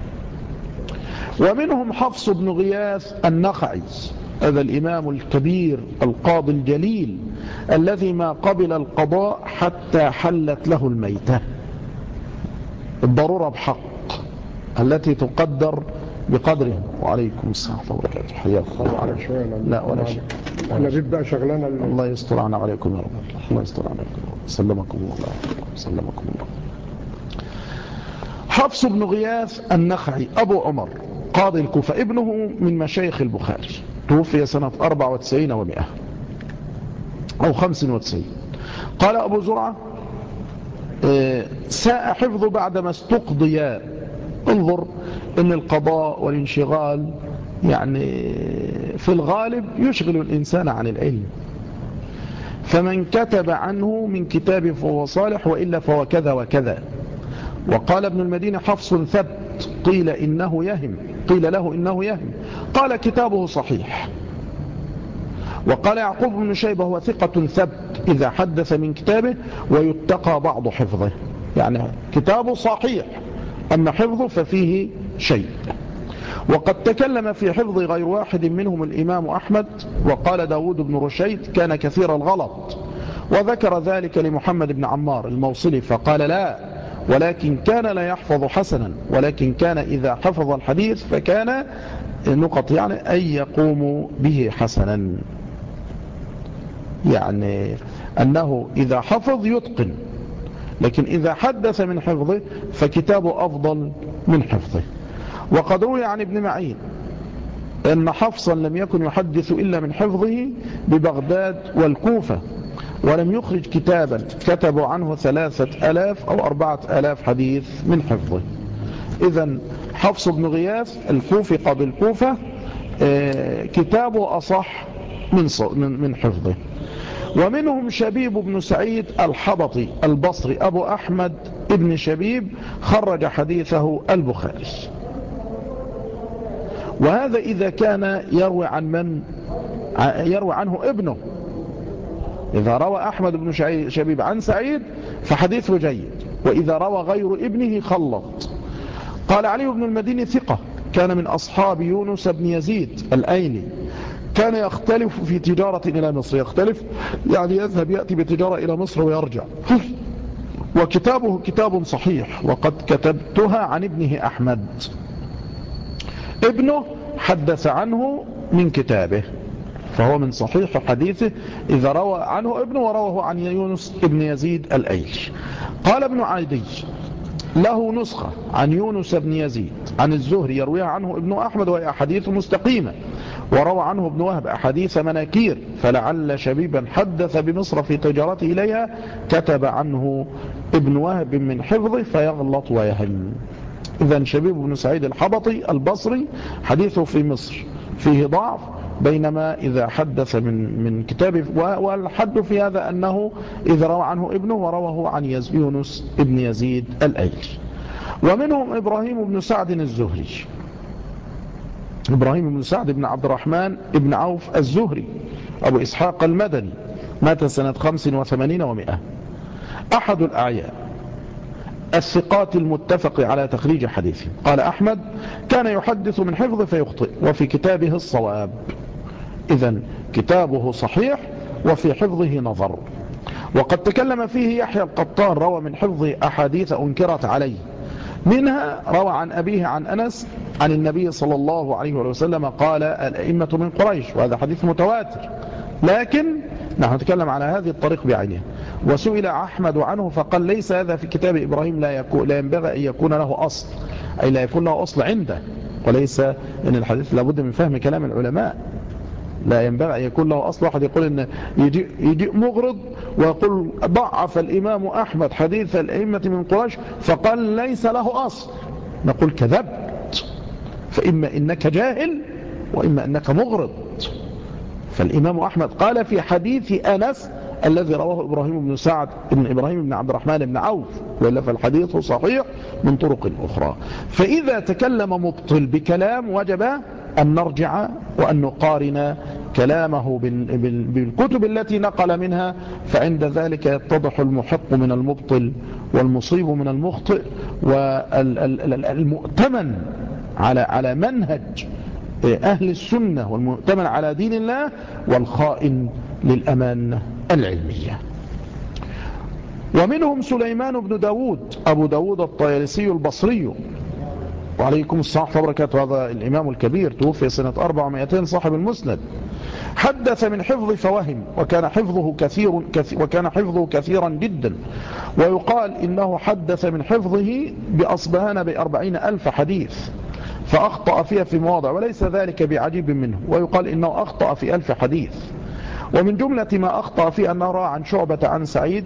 ومنهم حفص بن غياث النخعي، هذا الإمام الكبير القاضي الجليل الذي ما قبل القضاء حتى حلت له الميتة، الضرورة بحق التي تقدر بقدره. وعليكم السلام ورحمة الله وبركاته. حياك الله. على شوية لا ولا شيء، احنا بيبقى شغلنا ال... الله يستر عنا عليكم يا رب. الله يستر عليكم. سلمكم الله. سلمكم الله. حفص بن غياث النخعي أبو عمر قاضي الكوفة، ابنه من مشايخ البخاري، توفي سنة أربعة وتسعين ومئة أو خمس وتسعين. قال أبو زرعة ساء حفظه بعدما استقضي. انظر ان القضاء والانشغال يعني في الغالب يشغل الإنسان عن العلم، فمن كتب عنه من كتاب فهو صالح وإلا فهو كذا وكذا. وقال ابن المدينة حفص ثبت قيل إنه يهم قيل له إنه يهم قال كتابه صحيح. وقال يعقوب بن شيبة هو ثقة ثبت إذا حدث من كتابه ويتقى بعض حفظه، يعني كتابه صحيح أما حفظه ففيه شيء. وقد تكلم في حفظ غير واحد منهم الإمام أحمد، وقال داود بن رشيد كان كثير الغلط، وذكر ذلك لمحمد بن عمار الموصلي فقال لا، ولكن كان لا يحفظ حسنا، ولكن كان إذا حفظ الحديث فكان نقط يعني أن يقوم به حسنا، يعني أنه إذا حفظ يتقن، لكن إذا حدث من حفظه فكتابه أفضل من حفظه. وقد روي عن ابن معين أن حفصا لم يكن يحدث إلا من حفظه ببغداد والكوفة، ولم يخرج كتابا كتبوا عنه ثلاثة ألاف أو أربعة ألاف حديث من حفظه. إذن حفص بن غياث الكوفي قبل الكوفة كتابه أصح من من حفظه. ومنهم شبيب بن سعيد الحبطي البصري أبو أحمد ابن شبيب خرج حديثه البخاري، وهذا إذا كان يروي عن من يروي عنه ابنه. إذا روى أحمد بن شبيب عن سعيد فحديثه جيد، وإذا روى غير ابنه خلط. قال علي بن المديني ثقة كان من أصحاب يونس بن يزيد الأيلي، كان يختلف في تجارة إلى مصر، يختلف يعني يذهب يأتي بتجارة إلى مصر ويرجع، وكتابه كتاب صحيح، وقد كتبتها عن ابنه أحمد. ابنه حدث عنه من كتابه، فهو من صحيح حديثه إذا روى عنه ابنه ورواه عن يونس ابن يزيد الأيلي. قال ابن عيدي له نسخة عن يونس بن يزيد عن الزهري يرويها عنه ابن أحمد وهي أحاديث مستقيمة، وروى عنه ابن وهب أحاديث مناكير، فلعل شبيبا حدث بمصر في تجارته إليها كتب عنه ابن وهب من حفظه فيغلط ويهم. إذن شبيب بن سعيد الحبطي البصري حديثه في مصر فيه ضعف، بينما إذا حدث من من كتابه، والحد في هذا أنه إذا روى عنه ابنه ورواه عن يونس ابن يزيد الأيلي. ومنهم إبراهيم بن سعد الزهري، إبراهيم بن سعد بن عبد الرحمن بن عوف الزهري أبو إسحاق المدني، مات سنة خمس وثمانين ومئة، أحد الأعياء الثقات المتفق على تخريج حديثه. قال أحمد كان يحدث من حفظه فيخطئ، وفي كتابه الصواب. إذن كتابه صحيح وفي حفظه نظر. وقد تكلم فيه يحيى القطان، روى من حفظه أحاديث أنكرت عليه، منها روى عن أبيه عن أنس عن النبي صلى الله عليه وسلم قال الأئمة من قريش، وهذا حديث متواتر، لكن نحن نتكلم على هذه الطريق بعينها. وسئل أحمد عنه فقال ليس هذا في كتاب إبراهيم، لا, يكون لا ينبغي أن يكون له أصل، أي لا يكون له أصل عنده، وليس أن الحديث لابد من فهم كلام العلماء، لا ينبغي أن يكون له أصل. واحد يقول إن يجي, يجي مغرض ويقول ضعف الإمام أحمد حديث الأئمة من قريش فقال ليس له أصل، نقول كذبت، فإما إنك جاهل وإما أنك مغرض. فالإمام أحمد قال في حديث أنس الذي رواه إبراهيم بن سعد بن إبراهيم بن عبد الرحمن بن عوف، وإلا فالحديث صحيح من طرق أخرى. فإذا تكلم مبطل بكلام وجب أن نرجع وأن نقارن كلامه بالكتب التي نقل منها، فعند ذلك يتضح المحق من المبطل والمصيب من المخطئ، والمؤتمن على على منهج أهل السنة والمؤتمن على دين الله، والخائن للأمانة العلمية. ومنهم سليمان بن داود أبو داود الطيالسي البصري، وعليكم السلام وبركاته، هذا الإمام الكبير توفي سنة أربعة ومئتين صاحب المسند، حدث من حفظ فوهم، وكان حفظه كثير وكان حفظه كثيرا جدا، ويقال إنه حدث من حفظه بأصبهان بأربعين ألف حديث، فأخطأ فيها في مواضع، وليس ذلك بعجيب منه، ويقال إنه أخطأ في ألف حديث. ومن جملة ما أخطأ فيه أنه رأى عن شعبة عن سعيد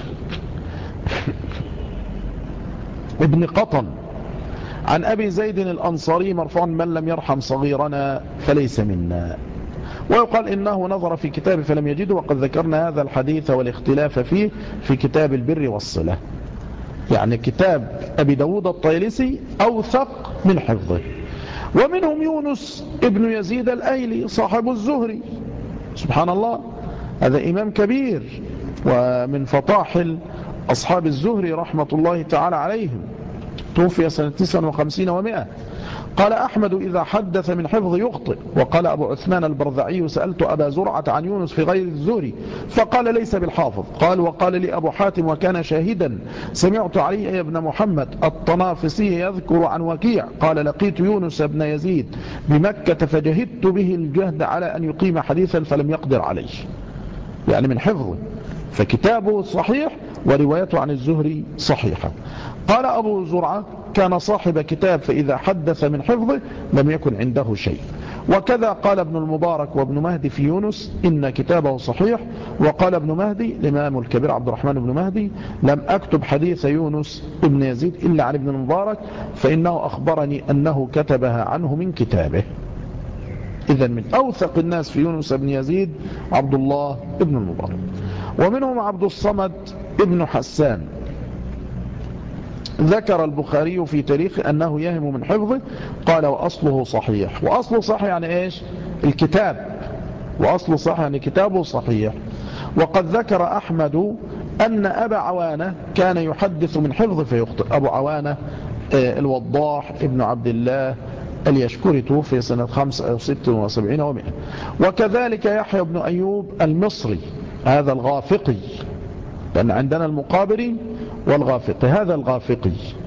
ابن قطن عن أبي زيد الأنصاري مرفوعا من لم يرحم صغيرنا فليس منا، ويقال إنه نظر في كتاب فلم يجده، وقد ذكرنا هذا الحديث والاختلاف فيه في كتاب البر والصلة. يعني كتاب أبي داود الطيالسي أوثق من حفظه. ومنهم يونس ابن يزيد الأيلي صاحب الزهري، سبحان الله، هذا إمام كبير ومن فطاحل أصحاب الزهري رحمة الله تعالى عليهم، توفي سنة تسعة وخمسين ومائة. قال أحمد إذا حدث من حفظ يخطئ. وقال أبو عثمان البرذعي سألت أبا زرعة عن يونس في غير الزهري فقال ليس بالحافظ. قال وقال لي أبو حاتم وكان شاهدا سمعت علي بن محمد الطنافسي يذكر عن وكيع قال لقيت يونس بن يزيد بمكة فجهدت به الجهد على أن يقيم حديثا فلم يقدر عليه، يعني من حفظه، فكتابه صحيح وروايته عن الزهري صحيحة. قال أبو زرعة كان صاحب كتاب فإذا حدث من حفظه لم يكن عنده شيء. وكذا قال ابن المبارك وابن مهدي في يونس إن كتابه صحيح. وقال ابن مهدي الإمام الكبير عبد الرحمن بن مهدي لم أكتب حديث يونس ابن يزيد إلا عن ابن المبارك فإنه أخبرني أنه كتبها عنه من كتابه. إذن من أوثق الناس في يونس بن يزيد عبد الله ابن المبارك. ومنهم عبد الصمد ابن حسان ذكر البخاري في تاريخه أنه يهم من حفظه قال وأصله صحيح. وأصله صحيح يعني إيش؟ الكتاب. وأصله صحيح يعني كتابه صحيح. وقد ذكر أحمد أن أبا عوانة كان يحدث من حفظه فيخطئ. أبو عوانة الوضاح ابن عبد الله اليشكري توفي سنة خمسة أو ستة وسبعين ومئة. وكذلك يحيى بن أيوب المصري هذا الغافقي، لأن عندنا المقابري والغافقي، هذا الغافقي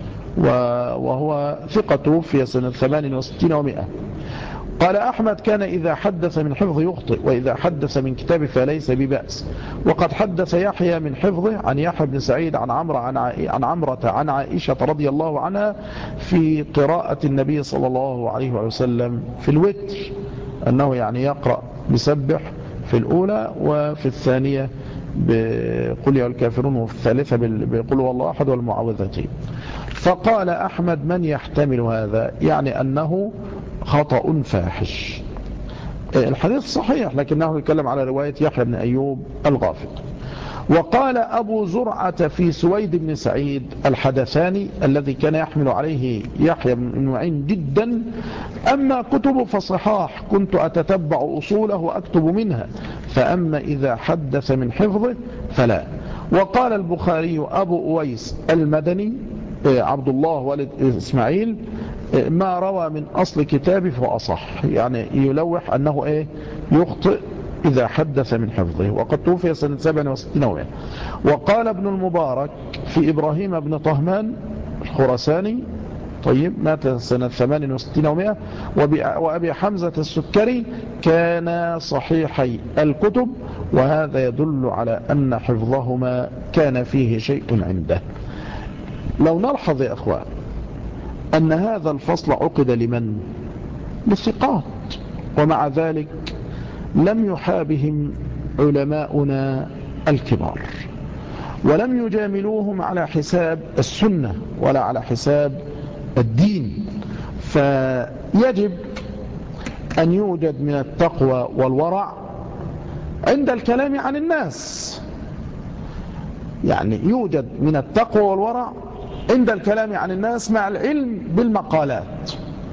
وهو ثقته في سنة ثمان وستين ومئة. قال أحمد كان إذا حدث من حفظه يخطئ وإذا حدث من كتابه فليس ببأس. وقد حدث يحيى من حفظه عن يحيى بن سعيد عن عمرو عن عمرة عن عائشة رضي الله عنها في قراءة النبي صلى الله عليه وسلم في الوتر أنه يعني يقرأ بسبح في الأولى وفي الثانية بقل يا الكافرون وفي الثالثة بقل والله أحد والمعوذتين. فقال أحمد من يحتمل هذا؟ يعني أنه خطأ فاحش. الحديث صحيح لكنه يتكلم على رواية يحيى بن أيوب الغافق. وقال أبو زرعة في سويد بن سعيد الحدثاني الذي كان يحمل عليه يحيى بن معين جدا أما كتب فصحاح كنت أتتبع أصوله وأكتب منها فأما إذا حدث من حفظه فلا. وقال البخاري أبو أويس المدني عبد الله والد إسماعيل ما روى من أصل كتابه فأصح، يعني يلوح أنه إيه يخطئ إذا حدث من حفظه. وقد توفي سنة سبع وستين ومئة. وقال ابن المبارك في إبراهيم بن طهمان الخرساني طيب مات سنة ثمان وستين ومئة. وأبي حمزة السكري كان صحيحي الكتب وهذا يدل على أن حفظهما كان فيه شيء عنده. لو نلحظ يا أخوان أن هذا الفصل عقد لمن؟ للثقات، ومع ذلك لم يحابهم علماؤنا الكبار ولم يجاملوهم على حساب السنة ولا على حساب الدين. فيجب أن يوجد من التقوى والورع عند الكلام عن الناس، يعني يوجد من التقوى والورع عند الكلام عن الناس مع العلم بالمقالات،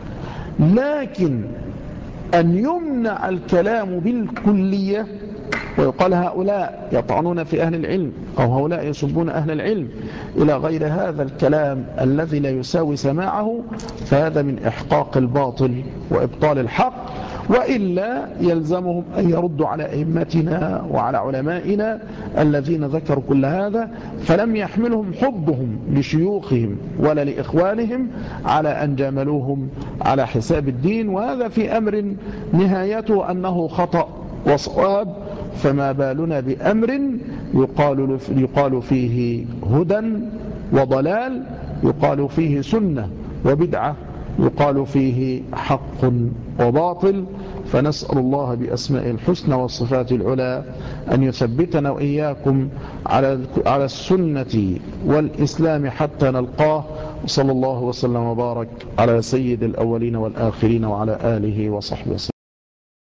لكن أن يمنع الكلام بالكلية ويقال هؤلاء يطعنون في أهل العلم أو هؤلاء يسبون أهل العلم إلى غير هذا الكلام الذي لا يساوي سماعه، فهذا من إحقاق الباطل وإبطال الحق. وإلا يلزمهم أن يردوا على أئمتنا وعلى علمائنا الذين ذكروا كل هذا فلم يحملهم حبهم لشيوخهم ولا لإخوانهم على أن جاملوهم على حساب الدين، وهذا في أمر نهايته أنه خطأ وصواب، فما بالنا بأمر يقال, يقال فيه هدى وضلال، يقال فيه سنة وبدعة، يقال فيه حق وباطل. فنسأل الله بأسماء الحسنى والصفات العلى أن يثبتنا وإياكم على على السنة والإسلام حتى نلقاه. وصلى الله وسلم وبارك على سيد الأولين والآخرين وعلى آله وصحبه وسلم.